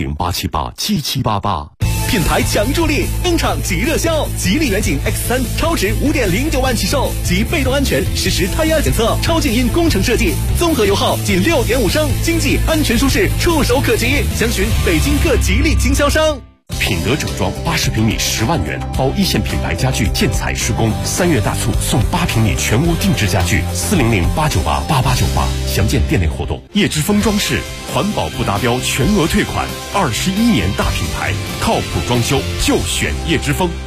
Speaker 15: ，400-878-7788。
Speaker 18: 品牌强助力，登场即热销，吉利远景 X3 超值5.09万起售，及被动安全实时胎压检测，超静音工程设计，综合油耗仅6.5升，经济安全舒适，触手可及。详询北京各吉利经销商。
Speaker 15: 品德整装80平米10万元，包一线品牌家具建材施工，3月大促送8平米全屋定制家具，400-898-8898，详见店内活动。叶之峰装饰，环保不达标全额退款，21年大品牌，靠谱装修就选叶之峰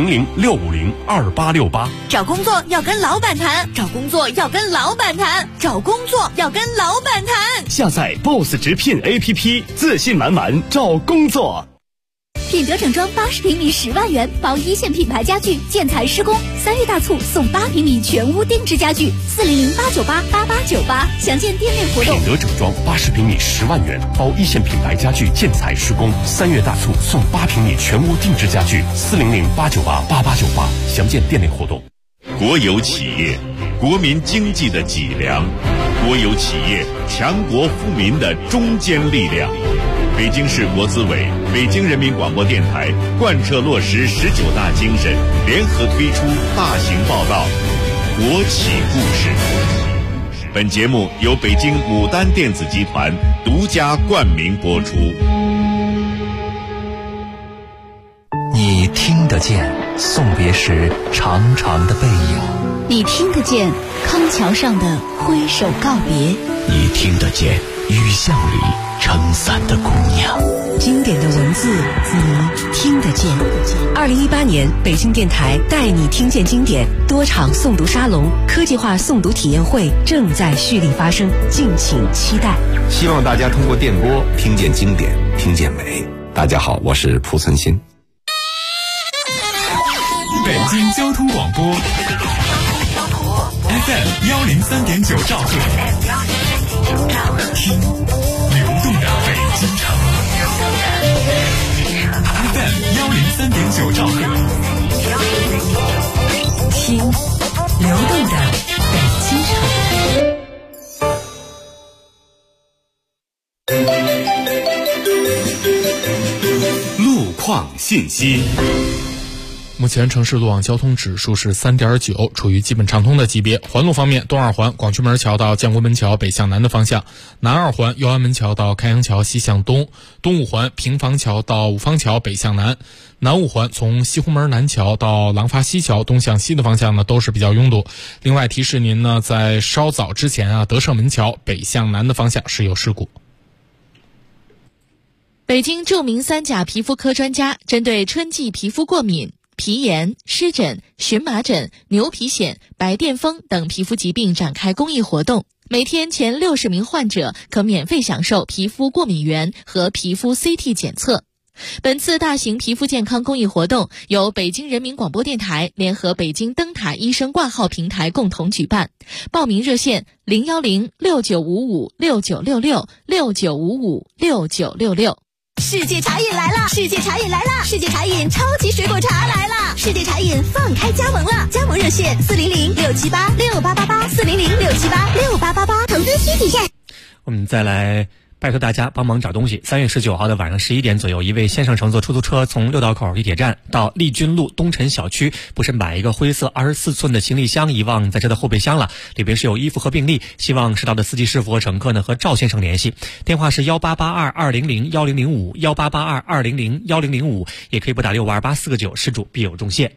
Speaker 15: ，400-650-2868。
Speaker 14: 找工作要跟老板谈，找工作要跟老板谈，找工作要跟老板谈。
Speaker 15: 下载 BOSS 直聘 APP， 自信满满找工作。
Speaker 17: 品德整装80平米10万元，包一线品牌家具建材施工，3月大促送8平米全屋定制家具，400-898-8898，详见店内活动。
Speaker 15: 品德整装80平米10万元，包一线品牌家具建材施工，3月大促送8平米全屋定制家具，400-898-8898，详见店内活动。
Speaker 19: 国有企业，国民经济的脊梁；国有企业，强国富民的中坚力量。北京市国资委、北京人民广播电台贯彻落实19大精神，联合推出大型报道《国企故事》。本节目由北京牡丹电子集团独家冠名播出。
Speaker 2: 你听得见送别时长长的背影，
Speaker 17: 你听得见康桥上的挥手告别，
Speaker 2: 你听得见雨巷里撑伞的姑娘。
Speaker 20: 经典的文字你听得见。2018年北京电台带你听见经典多场诵读沙龙、科技化诵读体验会正在蓄力发生，敬请期待。
Speaker 21: 希望大家通过电波听见经典，听见美。大家好，我是蒲存昕。
Speaker 8: 北京交通广播
Speaker 12: FM103.9兆赫，听流动的北京城。FM103.9兆赫，
Speaker 20: 听流动的北京城。
Speaker 12: 路况信息。
Speaker 3: 目前城市路网交通指数是3.9，处于基本畅通的级别。环路方面，东二环广渠门桥到建国门桥北向南的方向，南二环右安门桥到开阳桥西向东，东五环平房桥到五方桥北向南，南五环从西红门南桥到廊坊西桥东向西的方向呢都是比较拥堵。另外提示您呢，在稍早之前德胜门桥北向南的方向是有事故。
Speaker 9: 北京著名3甲皮肤科专家针对春季皮肤过敏、皮炎、湿疹、荨麻疹、牛皮癣、白癜风等皮肤疾病展开公益活动，每天前60名患者可免费享受皮肤过敏原和皮肤 CT 检测。本次大型皮肤健康公益活动由北京人民广播电台联合北京灯塔医生挂号平台共同举办，报名热线010-6955-6966，6955-6966。
Speaker 14: 世界茶饮来了！世界茶饮来了！世界茶饮超级水果茶来了！世界茶饮放开加盟了，加盟热线400-678-6888，400-678-6888，投资需体现。
Speaker 6: 我们再来拜托大家帮忙找东西。3月19号的晚上11点左右，一位先生乘坐出租车从六道口地铁站到丽君路东辰小区，不慎把一个灰色24寸的行李箱遗忘在车的后备箱了，里边是有衣服和病历，希望识到的司机师傅和乘客呢和赵先生联系，电话是1882-200-1005，1882-200-1005，也可以拨打6528-4个9，失主必有重谢。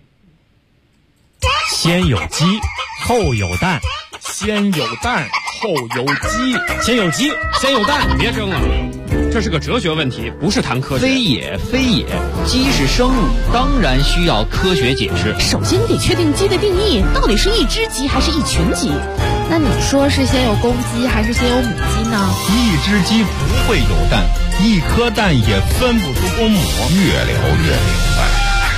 Speaker 6: 先有鸡后有蛋，
Speaker 3: 先有蛋后有鸡，
Speaker 6: 先有鸡先有蛋，
Speaker 5: 别争了，这是个哲学问题，不是谈科学。
Speaker 22: 非也，鸡是生物，当然需要科学解释。
Speaker 1: 首先你得确定鸡的定义，到底是一只鸡还是一群鸡？
Speaker 23: 那你说是先有公鸡还是先有母鸡呢？
Speaker 24: 一只鸡不会有蛋，一颗蛋也分不出公母。
Speaker 13: 越聊越明白。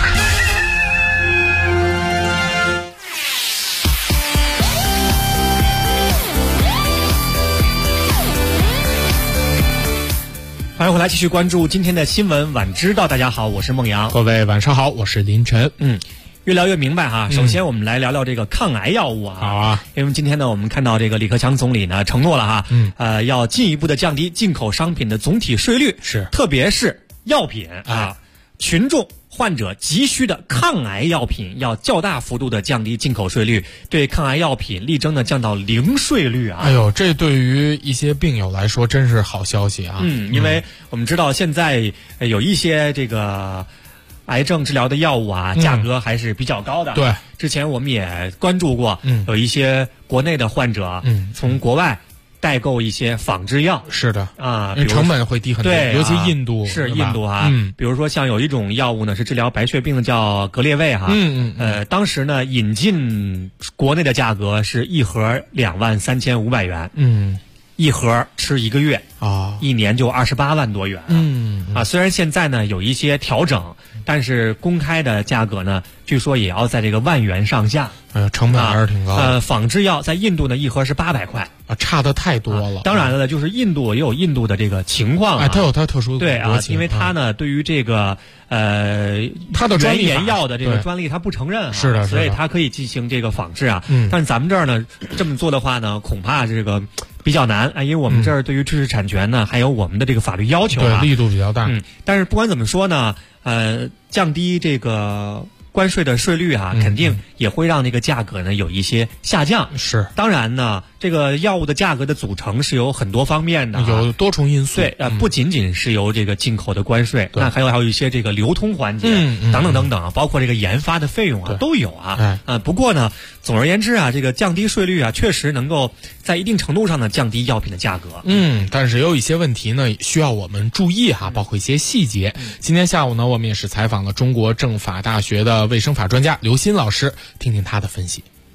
Speaker 6: 欢迎回来，继续关注今天的新闻晚知道。大家好，我是孟阳。
Speaker 3: 各位晚上好，我是林晨。
Speaker 6: 越聊越明白哈。首先我们来聊聊这个抗癌药物啊。
Speaker 3: 好啊。
Speaker 6: 因为今天呢，我们看到这个李克强总理呢承诺了哈，要进一步的降低进口商品的总体税率，
Speaker 3: 是，
Speaker 6: 特别是药品群众患者急需的抗癌药品要较大幅度的降低进口税率，对抗癌药品力争呢降到0税率啊！
Speaker 3: 哎呦，这对于一些病友来说真是好消息啊！
Speaker 6: 因为我们知道现在有一些这个癌症治疗的药物啊，价格还是比较高的。
Speaker 3: 对，
Speaker 6: 之前我们也关注过，有一些国内的患者，从国外代购一些仿制药，
Speaker 3: 是的
Speaker 6: 啊，
Speaker 3: 成本会低很多，
Speaker 6: 对，
Speaker 3: 尤其印度
Speaker 6: 是印度啊，比如说像有一种药物呢是治疗白血病的，叫格列卫哈，当时呢引进国内的价格是一盒23500元，一盒吃1个月
Speaker 3: 啊
Speaker 6: ，1年就28万多元，虽然现在呢有一些调整，但是公开的价格呢，据说也要在这个10000元上下，
Speaker 3: 成本还是挺高。
Speaker 6: 仿制药在印度呢一盒是800块。
Speaker 3: 差的太多了。
Speaker 6: 当然了，就是印度也有印度的这个情况
Speaker 3: 它有它特殊的
Speaker 6: 对啊，因为它呢对于这个
Speaker 3: 它的专利
Speaker 6: 原药的这个专利它不承认，
Speaker 3: 是的，
Speaker 6: 所以它可以进行这个仿制啊。但是咱们这儿呢这么做的话呢，恐怕这个比较难啊，因为我们这儿对于知识产权呢还有我们的这个法律要求啊，
Speaker 3: 对，力度比较大。
Speaker 6: 但是不管怎么说呢，降低这个关税的税率啊，肯定也会让那个价格呢有一些下降。
Speaker 3: 是，
Speaker 6: 当然呢，这个药物的价格的组成是有很多方面的，
Speaker 3: 有多重因素。
Speaker 6: 对，不仅仅是由这个进口的关税，那还有一些这个流通环节，等等等等，包括这个研发的费用啊，都有啊。不过呢，总而言之啊，这个降低税率啊，确实能够在一定程度上呢降低药品的价格。
Speaker 3: 但是也有一些问题呢需要我们注意哈，包括一些细节。今天下午呢，我们也是采访了中国政法大学的卫生法专家刘鑫老师，听听他的分析。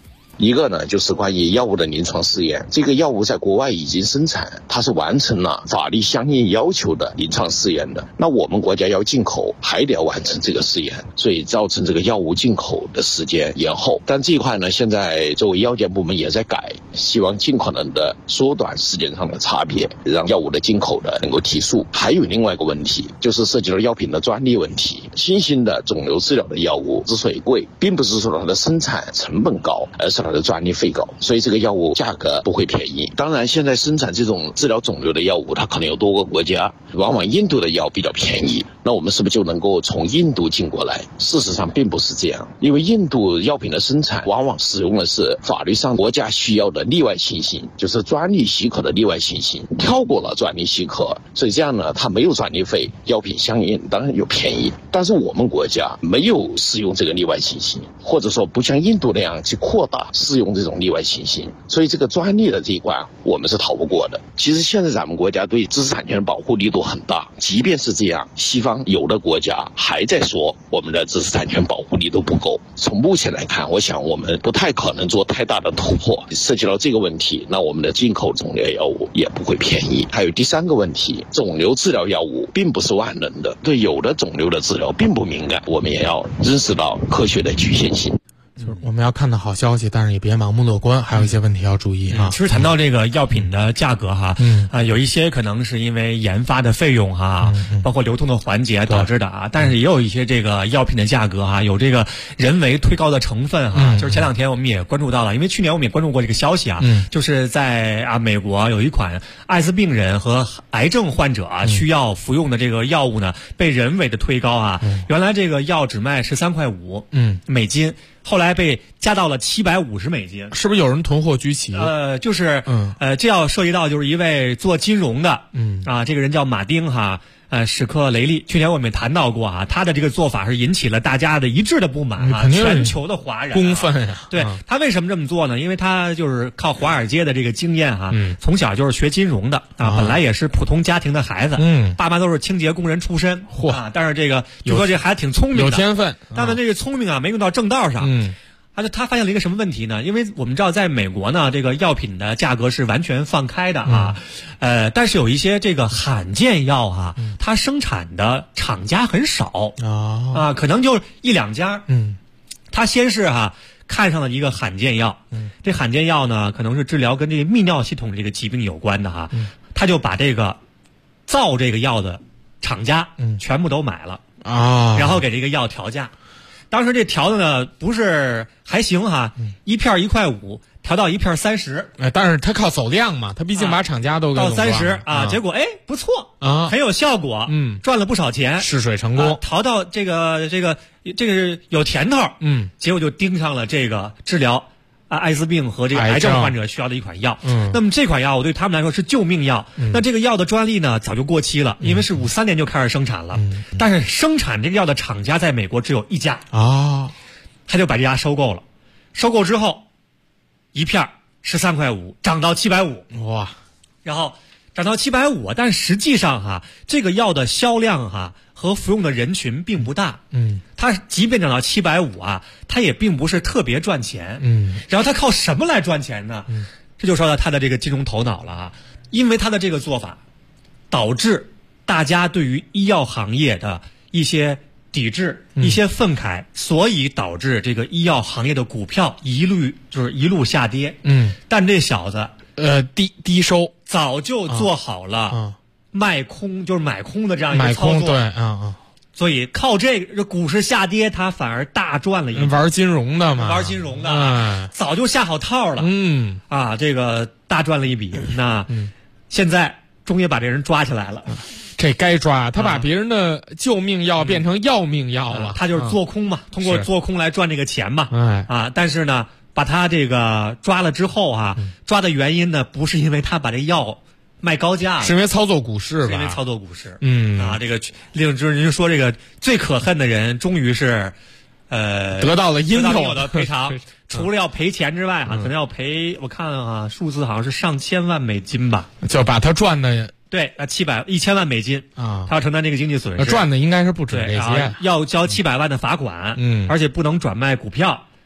Speaker 13: 一个呢就是关于药物的临床试验，这个药物在国外已经生产，它是完成了法律相应要求的临床试验的，那我们国家要进口还得要完成这个试验，所以造成这个药物进口的时间延后。但这一块呢，现在作为药监部门也在改，希望尽可能的缩短时间上的差别，让药物的进口的能够提速。还有另外一个问题，就是涉及到药品的专利问题。新兴的肿瘤治疗的药物之所以贵，并不是说它的生产成本高，而是它的专利费高，所以这个药物价格不会便宜。当然现在生产这种治疗肿瘤的药物，它可能有多个国家，往往印度的药比较便宜，那我们是不是就能够从印度进过来？事实上并不是这样，因为印度药品的生产往往使用的是法律上国家需要的例外情形，就是专利许可的例外情形，跳过了专利许可，所以这样呢，它没有专利费，药品相应当然又便宜。但是我们国家没有使用这个例外情形，或者说不像印度那样去扩大使用这种例外情形，所以这个专利的这一关我们是逃不过的。其实现在咱们国家对知识产权的保护力度很大，即便是这样，西方有的国家还在说我们的知识产权保护力度不够。从目前来看，我想我们不太可能做太大的突破。涉及到这个问题，那我们的进口肿瘤药物也不会便宜。还有第三个问题，肿瘤治疗药物并不是万能的，对有的肿瘤的治疗并不敏感，我们也要认识到科学的局限性。
Speaker 3: 就是我们要看到好消息，但是也别盲目乐观，还有一些问题要注意啊。
Speaker 6: 其实谈到这个药品的价格哈，有一些可能是因为研发的费用哈，包括流通的环节导致的啊，但是也有一些这个药品的价格哈，有这个人为推高的成分哈。就是前两天我们也关注到了，因为去年我们也关注过这个消息啊，就是在美国有一款艾滋病人和癌症患者啊需要服用的这个药物呢，被人为的推高啊，原来这个药只卖13.5美金。后来被加到了750美金，
Speaker 3: 是不是有人囤货居奇？
Speaker 6: 就是这要涉及到就是一位做金融的，这个人叫马丁哈，史克雷利。去年我们也谈到过啊，他的这个做法是引起了大家的一致的不满啊，全球的哗然。
Speaker 3: 公愤呀！
Speaker 6: 对，他为什么这么做呢？因为他就是靠华尔街的这个经验哈，从小就是学金融的啊，本来也是普通家庭的孩子，爸妈都是清洁工人出身，但是这个就说这孩子挺聪明的，
Speaker 3: 有天分，
Speaker 6: 但是这个聪明啊没用到正道上。他发现了一个什么问题呢？因为我们知道在美国呢，这个药品的价格是完全放开的啊，但是有一些这个罕见药啊，它生产的厂家很少可能就一两家。他先是看上了一个罕见药，这罕见药呢可能是治疗跟这个泌尿系统这个疾病有关的他就把这个造这个药的厂家全部都买了然后给这个药调价。当时这调的呢不是还行一片1.5调到一片30，
Speaker 3: 但是他靠走量嘛，他毕竟把厂家都给
Speaker 6: 到30结果不错很有效果，赚了不少钱，
Speaker 3: 试水成功，
Speaker 6: 调到这个有甜头，结果就盯上了这个治疗艾滋病和这个癌症患者需要的一款药。那么这款药对他们来说是救命药。那这个药的专利呢早就过期了，因为是53年就开始生产了。但是生产这个药的厂家在美国只有一家他就把这家收购了。收购之后，一片13.5涨到750，
Speaker 3: 哇！
Speaker 6: 然后涨到750，但实际上这个药的销量和服用的人群并不大。它即便涨到750它也并不是特别赚钱。然后它靠什么来赚钱呢？这就说到他的这个金融头脑了因为他的这个做法，导致大家对于医药行业的一些抵制、一些愤慨，所以导致这个医药行业的股票一路下跌。但这小子
Speaker 3: 低收，
Speaker 6: 早就做好了卖空就是买空的这样一个操作。
Speaker 3: 对
Speaker 6: 所以靠这股市下跌，他反而大赚了一笔。
Speaker 3: 玩金融的嘛，
Speaker 6: 玩金融的早就下好套了。这个大赚了一笔。那现在终于把这人抓起来了。
Speaker 3: 这该抓，他把别人的救命药变成要命药了。
Speaker 6: 他就是做空嘛，通过做空来赚这个钱嘛。但是呢，把他这个抓了之后抓的原因呢，不是因为他把这药卖高价了，
Speaker 3: 是因为操作股市吧？
Speaker 6: 是因为操作股市。这个就是您说这个最可恨的人，终于是
Speaker 3: 得到了应有
Speaker 6: 的赔偿。除了要赔钱之外可能要赔，我看数字好像是上千万美金吧，
Speaker 3: 就把他赚的。
Speaker 6: 对，1000万美金他要承担这个经济损失。
Speaker 3: 赚的应该是不止这些，
Speaker 6: 要交700万的罚款，而且不能转卖股票，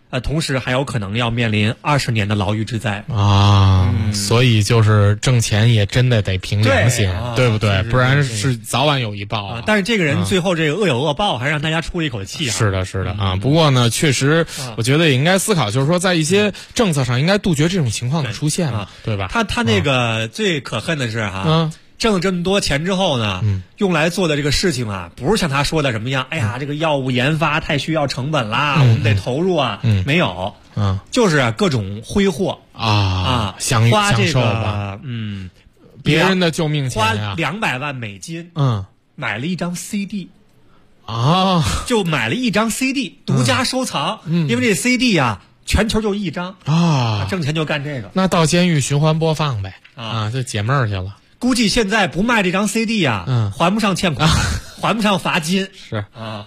Speaker 6: 同时还有可能要面临20年的牢狱之灾
Speaker 3: 啊。所以就是挣钱也真的得凭良心，对不对？不然是早晚有一报。
Speaker 6: 但是这个人最后这个恶有恶报，还让大家出了一口气。
Speaker 3: 是的，是的啊。不过呢，确实，我觉得也应该思考，就是说，在一些政策上应该杜绝这种情况的出现嘛，对吧？
Speaker 6: 他那个最可恨的是哈。挣了这么多钱之后呢，用来做的这个事情啊，不是像他说的什么样，哎呀，这个药物研发太需要成本啦，我们得投入啊，没有，就是各种挥霍花这个
Speaker 3: 别人的救命钱
Speaker 6: 花200万美金，买了一张 CD， 就买了一张 CD， 独家收藏，因为这 CD 啊，全球就1张挣钱就干这个，
Speaker 3: 那到监狱循环播放呗，就解闷儿去了。
Speaker 6: 估计现在不卖这张 CD 啊，还不上欠款，还不上罚金。
Speaker 3: 是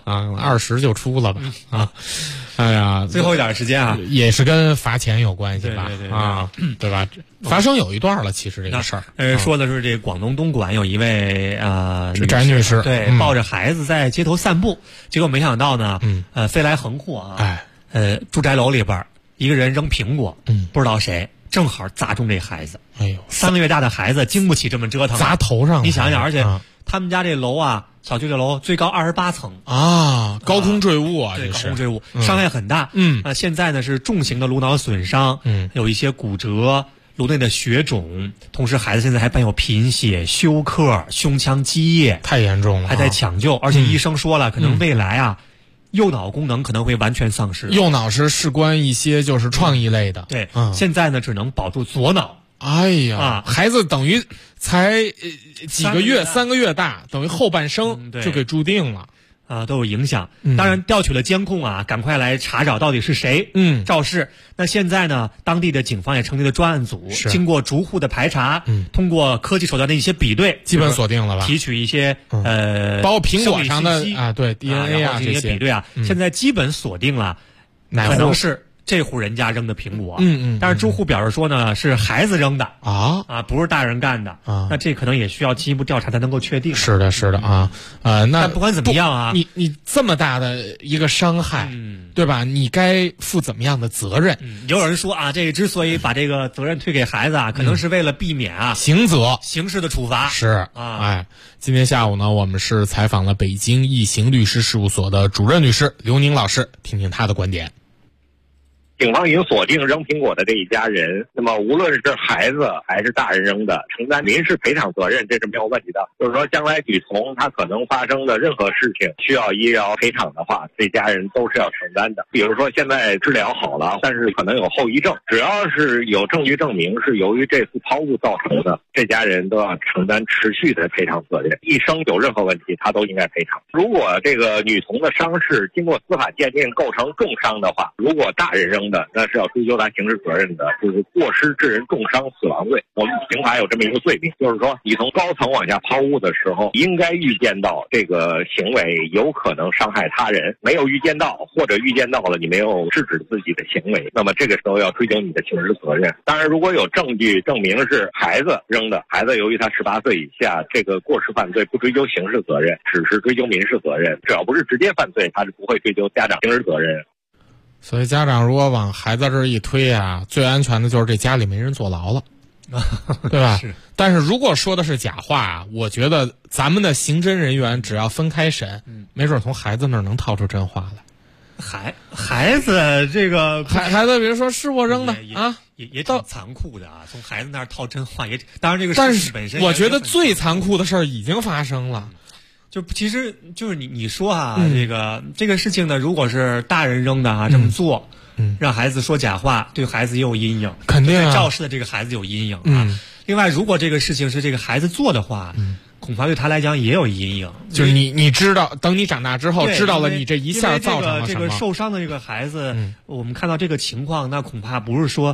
Speaker 3: 20就出了吧哎呀，
Speaker 6: 最后一点时间啊，
Speaker 3: 也是跟罚钱有关系吧？
Speaker 6: 对
Speaker 3: 对吧？发生有一段了，其实这个事儿。
Speaker 6: 说的是这广东东莞有一位
Speaker 3: 翟女士，
Speaker 6: 对，抱着孩子在街头散步，结果没想到呢，飞来横祸啊，住宅楼里边一个人扔苹果，不知道谁。正好砸中这孩子，
Speaker 3: 哎呦
Speaker 6: ，3个月大的孩子经不起这么折腾，
Speaker 3: 砸头上了。
Speaker 6: 你想想，而且他们家这楼啊，小区的楼最高28层
Speaker 3: 啊，高空坠物啊，
Speaker 6: 对，
Speaker 3: 这是
Speaker 6: 高空坠物，伤害很大。现在呢是重型的颅脑损伤，有一些骨折、颅内的血肿，同时孩子现在还伴有贫血、休克、胸腔积液，
Speaker 3: 太严重了，
Speaker 6: 还在抢救。而且医生说了，可能未来啊。右脑功能可能会完全丧失。
Speaker 3: 右脑是事关一些就是创意类的。
Speaker 6: 对，现在呢只能保住左脑。
Speaker 3: 哎呀，孩子等于才几个月，3个月大，等于后半生就给注定了。
Speaker 6: 都有影响。当然调取了监控啊，赶快来查找到底是谁肇事。那现在呢，当地的警方也成立了专案组，经过逐户的排查，通过科技手段的一些比对，
Speaker 3: 基本锁定了吧？
Speaker 6: 提取一些
Speaker 3: 包括苹果上的对 DNA 啊
Speaker 6: 这些比对啊，现在基本锁定了，可能是这户人家扔的苹果，但是住户表示说呢，是孩子扔的不是大人干的那这可能也需要进一步调查才能够确定。
Speaker 3: 是的，是的啊，那
Speaker 6: 不管怎么样啊，
Speaker 3: 你这么大的一个伤害，对吧？你该负怎么样的责任？
Speaker 6: 有人说啊，这个之所以把这个责任推给孩子啊，可能是为了避免
Speaker 3: 刑
Speaker 6: 事的处罚。
Speaker 3: 是今天下午呢，我们是采访了北京易行律师事务所的主任律师刘宁老师，听听他的观点。
Speaker 4: 警方已经锁定扔苹果的这一家人，那么无论是孩子还是大人扔的，承担民事赔偿责任，这是没有问题的。就是说，将来女童她可能发生的任何事情需要医疗赔偿的话，这家人都是要承担的。比如说现在治疗好了，但是可能有后遗症，只要是有证据证明是由于这次抛物造成的，这家人都要承担持续的赔偿责任。一生有任何问题，他都应该赔偿。如果这个女童的伤势经过司法鉴定构成重伤的话，如果大人扔那是要追究他刑事责任的，就是过失致人重伤死亡罪。我们刑法有这么一个罪名，就是说你从高层往下抛物的时候，应该预见到这个行为有可能伤害他人，没有预见到，或者预见到了你没有制止自己的行为，那么这个时候要追究你的刑事责任。当然，如果有证据证明是孩子扔的，孩子由于他18岁以下，这个过失犯罪不追究刑事责任，只是追究民事责任。只要不是直接犯罪，他是不会追究家长刑事责任。
Speaker 3: 所以家长如果往孩子这儿一推啊，最安全的就是这家里没人坐牢了，对吧？但是如果说的是假话啊，我觉得咱们的刑侦人员只要分开审，没准从孩子那儿能套出真话来。
Speaker 6: 孩子这个
Speaker 3: 孩子，比如说是我扔的
Speaker 6: 也挺残酷的啊，从孩子那儿套真话也，当然这个
Speaker 3: 事
Speaker 6: 情本身，
Speaker 3: 我觉得最残酷的事儿已经发生了。
Speaker 6: 就其实就是你说啊，这个事情呢，如果是大人扔的这么做，让孩子说假话，对孩子也有阴影，
Speaker 3: 肯定
Speaker 6: 对肇事的这个孩子有阴影另外，如果这个事情是这个孩子做的话，恐怕对他来讲也有阴影。
Speaker 3: 就是你知道，等你长大之后，知道了你这一下造成了什么。
Speaker 6: 这个受伤的这个孩子，我们看到这个情况，那恐怕不是说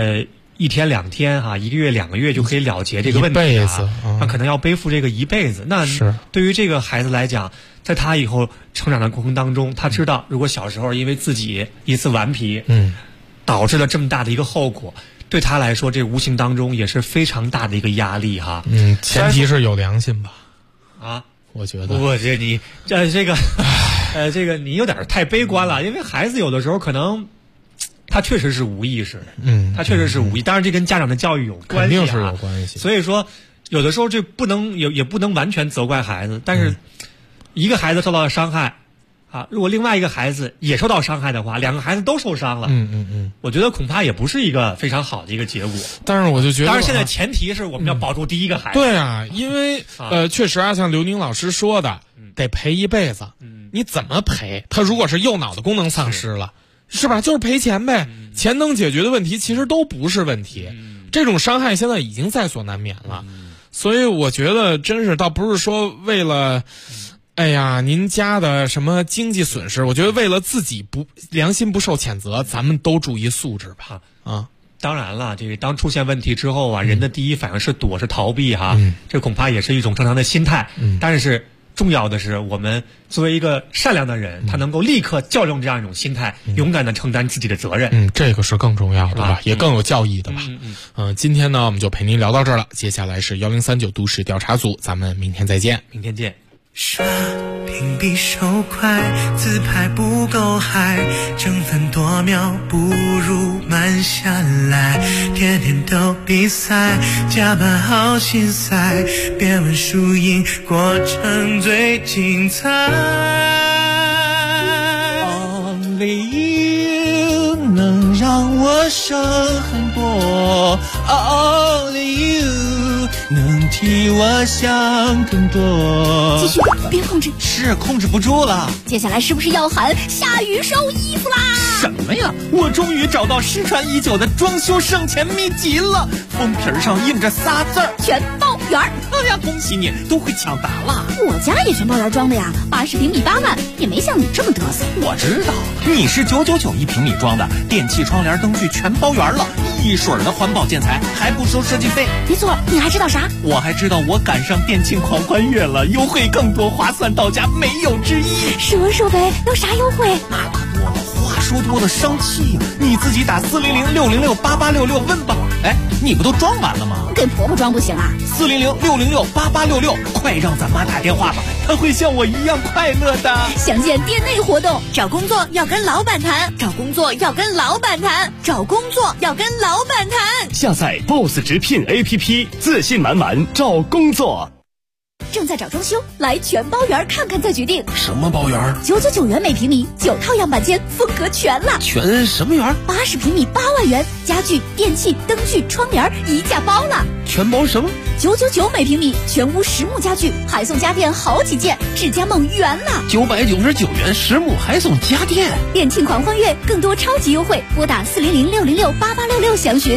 Speaker 6: 1天2天1个月2个月就可以了结这个问题他可能要背负这个一辈子。那对于这个孩子来讲，在他以后成长的过程当中，他知道如果小时候因为自己一次顽皮，导致了这么大的一这后果，对他来说，这无形当中也是非常大的一个压力
Speaker 3: 前提是有良心吧？我觉得
Speaker 6: 你这个你有点太悲观了，因为孩子有的时候可能他确实是无意识的，他确实是无意，当然这跟家长的教育有关系，
Speaker 3: 肯定是有关系。
Speaker 6: 所以说，有的时候这不能也不能完全责怪孩子，但是一个孩子受到了伤害，如果另外一个孩子也受到伤害的话，两个孩子都受伤了，我觉得恐怕也不是一个非常好的一个结果。
Speaker 3: 但是我就觉得，
Speaker 6: 当然现在前提是我们要保住第一个孩子。
Speaker 3: 对啊，因为确实像刘宁老师说的，得赔一辈子。你怎么赔？他如果是右脑的功能丧失了，是吧？就是赔钱呗。钱能解决的问题其实都不是问题。这种伤害现在已经在所难免了。所以我觉得真是倒不是说为了哎呀您家的什么经济损失，我觉得为了自己良心不受谴责，咱们都注意素质吧。
Speaker 6: 当然了，这个当出现问题之后人的第一反应是躲是逃避这恐怕也是一种正常的心态。但是重要的是，我们作为一个善良的人，他能够立刻校正这样一种心态，勇敢的承担自己的责任。
Speaker 3: 这个是更重要的吧，也更有教义的吧。今天呢，我们就陪您聊到这儿了。接下来是1039都市调查组，咱们明天再见。
Speaker 6: 明天见。
Speaker 7: 刷屏比手快，自拍不够嗨，争分夺秒不如慢下来，天天都比赛，加班好心塞，别问输赢，过程最精彩。
Speaker 8: Only you 能让我省很多 ，Only you 能替我想更多。
Speaker 17: 继续，别控制，
Speaker 8: 是控制不住了。
Speaker 17: 接下来是不是要喊下雨收衣服啦？
Speaker 8: 什么呀？我终于找到失传已久的装修省钱秘籍了，封皮上印着仨字儿：
Speaker 17: 全包圆。
Speaker 8: 哎呀，恭喜你，都会抢答了。
Speaker 17: 我家也全包圆装的呀，80平米8万，也没像你这么嘚瑟。
Speaker 8: 我知道，你是999一平米装的，电器、窗帘、灯具全包圆了，一水的环保建材，还不收设计费。
Speaker 17: 没错，你还知道啥？
Speaker 8: 我还知道我赶上电竞狂欢月了，优惠更多，划算到家，没有之一。
Speaker 17: 说呗，有啥优惠？
Speaker 8: 那可多了，话说多了伤气呀！你自己打400-606-8866问吧。哎，你不都装完了吗？
Speaker 17: 给婆婆装不行啊
Speaker 8: ？400-606-8866，快让咱妈打电话吧，她会像我一样快乐的。
Speaker 17: 详见店内活动。
Speaker 14: 找工作要跟老板谈，找工作要跟老板谈，找工作要跟老板谈。
Speaker 15: 下载 BOSS 直聘 APP， 自信满满找工作。
Speaker 17: 正在找装修，来全包圆看看再决定。
Speaker 21: 什么包圆
Speaker 17: ？999元每平米，9套样板间，风格全了。
Speaker 21: 全什么圆
Speaker 17: ？80平米8万元，家具、电器、灯具、窗帘一价包了。
Speaker 21: 全包什么
Speaker 17: ？999每平米，全屋实木家具，还送家电好几件，智家梦圆了。
Speaker 21: 999元实木还送家电。
Speaker 17: 店庆狂欢月，更多超级优惠，拨打400-606-8866详询。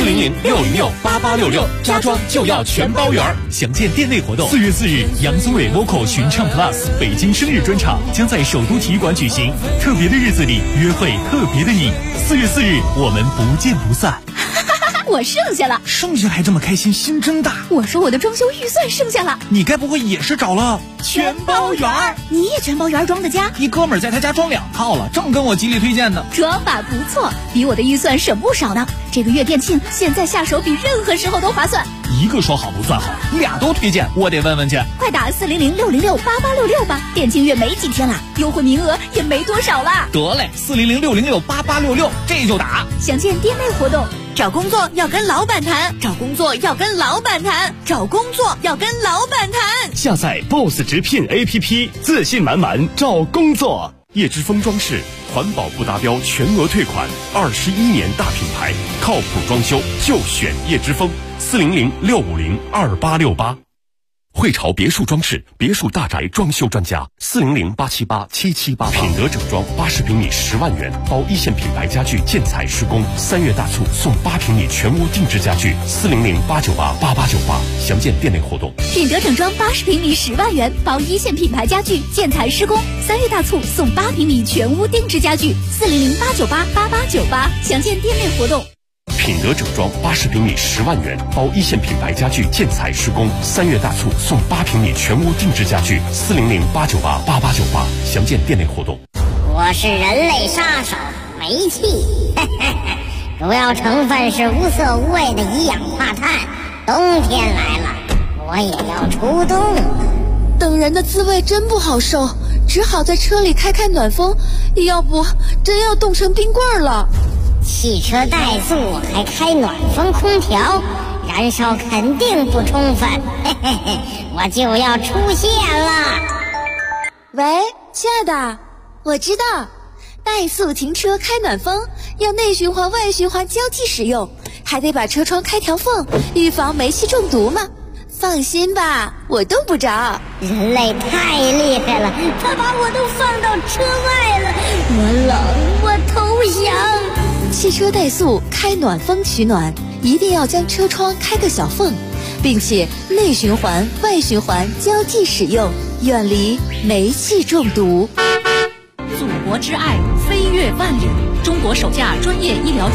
Speaker 8: 400-606-8866，家装就要全包圆。详见店内活动。4月4日，杨宗纬 Vocal 寻唱 Plus 北京生日专场将在首都体育馆举行。特别的日子里，约会特别的你。4月4日，我们不见不散。
Speaker 17: 我剩下了，
Speaker 8: 剩下还这么开心，心真大。
Speaker 17: 我说我的装修预算剩下了，
Speaker 8: 你该不会也是找了
Speaker 17: 全包圆？你也全包圆装的家？
Speaker 8: 一哥们儿在他家装2套了，正跟我极力推荐呢。
Speaker 17: 装法不错，比我的预算省不少呢。这个月店庆，现在下手比任何时候都划算。
Speaker 8: 一个说好不算好，2都推荐，我得问问去。
Speaker 17: 快打400-606-8866吧，店庆月没几天了，优惠名额也没多少了。
Speaker 8: 得嘞，400-606-8866，这就打。
Speaker 17: 详见店内活动。
Speaker 14: 找工作要跟老板谈，找工作要跟老板谈，找工作要跟老板谈。
Speaker 15: 下载 BOSS 直聘 APP， 自信满满找工作。叶之峰装饰，环保不达标全额退款，21年大品牌，靠谱装修就选叶之峰。400-650-2868。汇潮别墅装饰，别墅大宅装修专家，400-878-7788。品德整装，80平米10万元，包一线品牌家具建材施工，3月大促送8平米全屋定制家具，400-898-8898。详见店内活动。
Speaker 17: 品德整装80平米10万元，包一线品牌家具建材施工，3月大促送8平米全屋定制家具，400-898-8898。详见店内活动。
Speaker 15: 品德整装80平米10万元，包一线品牌家具建材施工，3月大促送8平米全屋定制家具，400-898-8898。详见店内活动。
Speaker 10: 我是人类杀手煤气，主要成分是无色无味的一氧化碳。冬天来了，我也要出动。
Speaker 23: 等人的滋味真不好受，只好在车里开暖风，要不真要冻成冰棍了。
Speaker 10: 汽车怠速还开暖风空调，燃烧肯定不充分，嘿嘿嘿，我就要出现了。
Speaker 11: 喂，亲爱的，我知道，怠速停车开暖风，要内循环外循环交替使用，还得把车窗开条缝，预防煤气中毒嘛。放心吧，我冻不着。
Speaker 10: 人类太厉害了，他把我都放到车外了，我冷，我投降。
Speaker 11: 汽车怠速开暖风取暖，一定要将车窗开个小缝，并且内循环外循环交替使用，远离煤气中毒。
Speaker 1: 祖国之爱飞越万里，中国首架专业医疗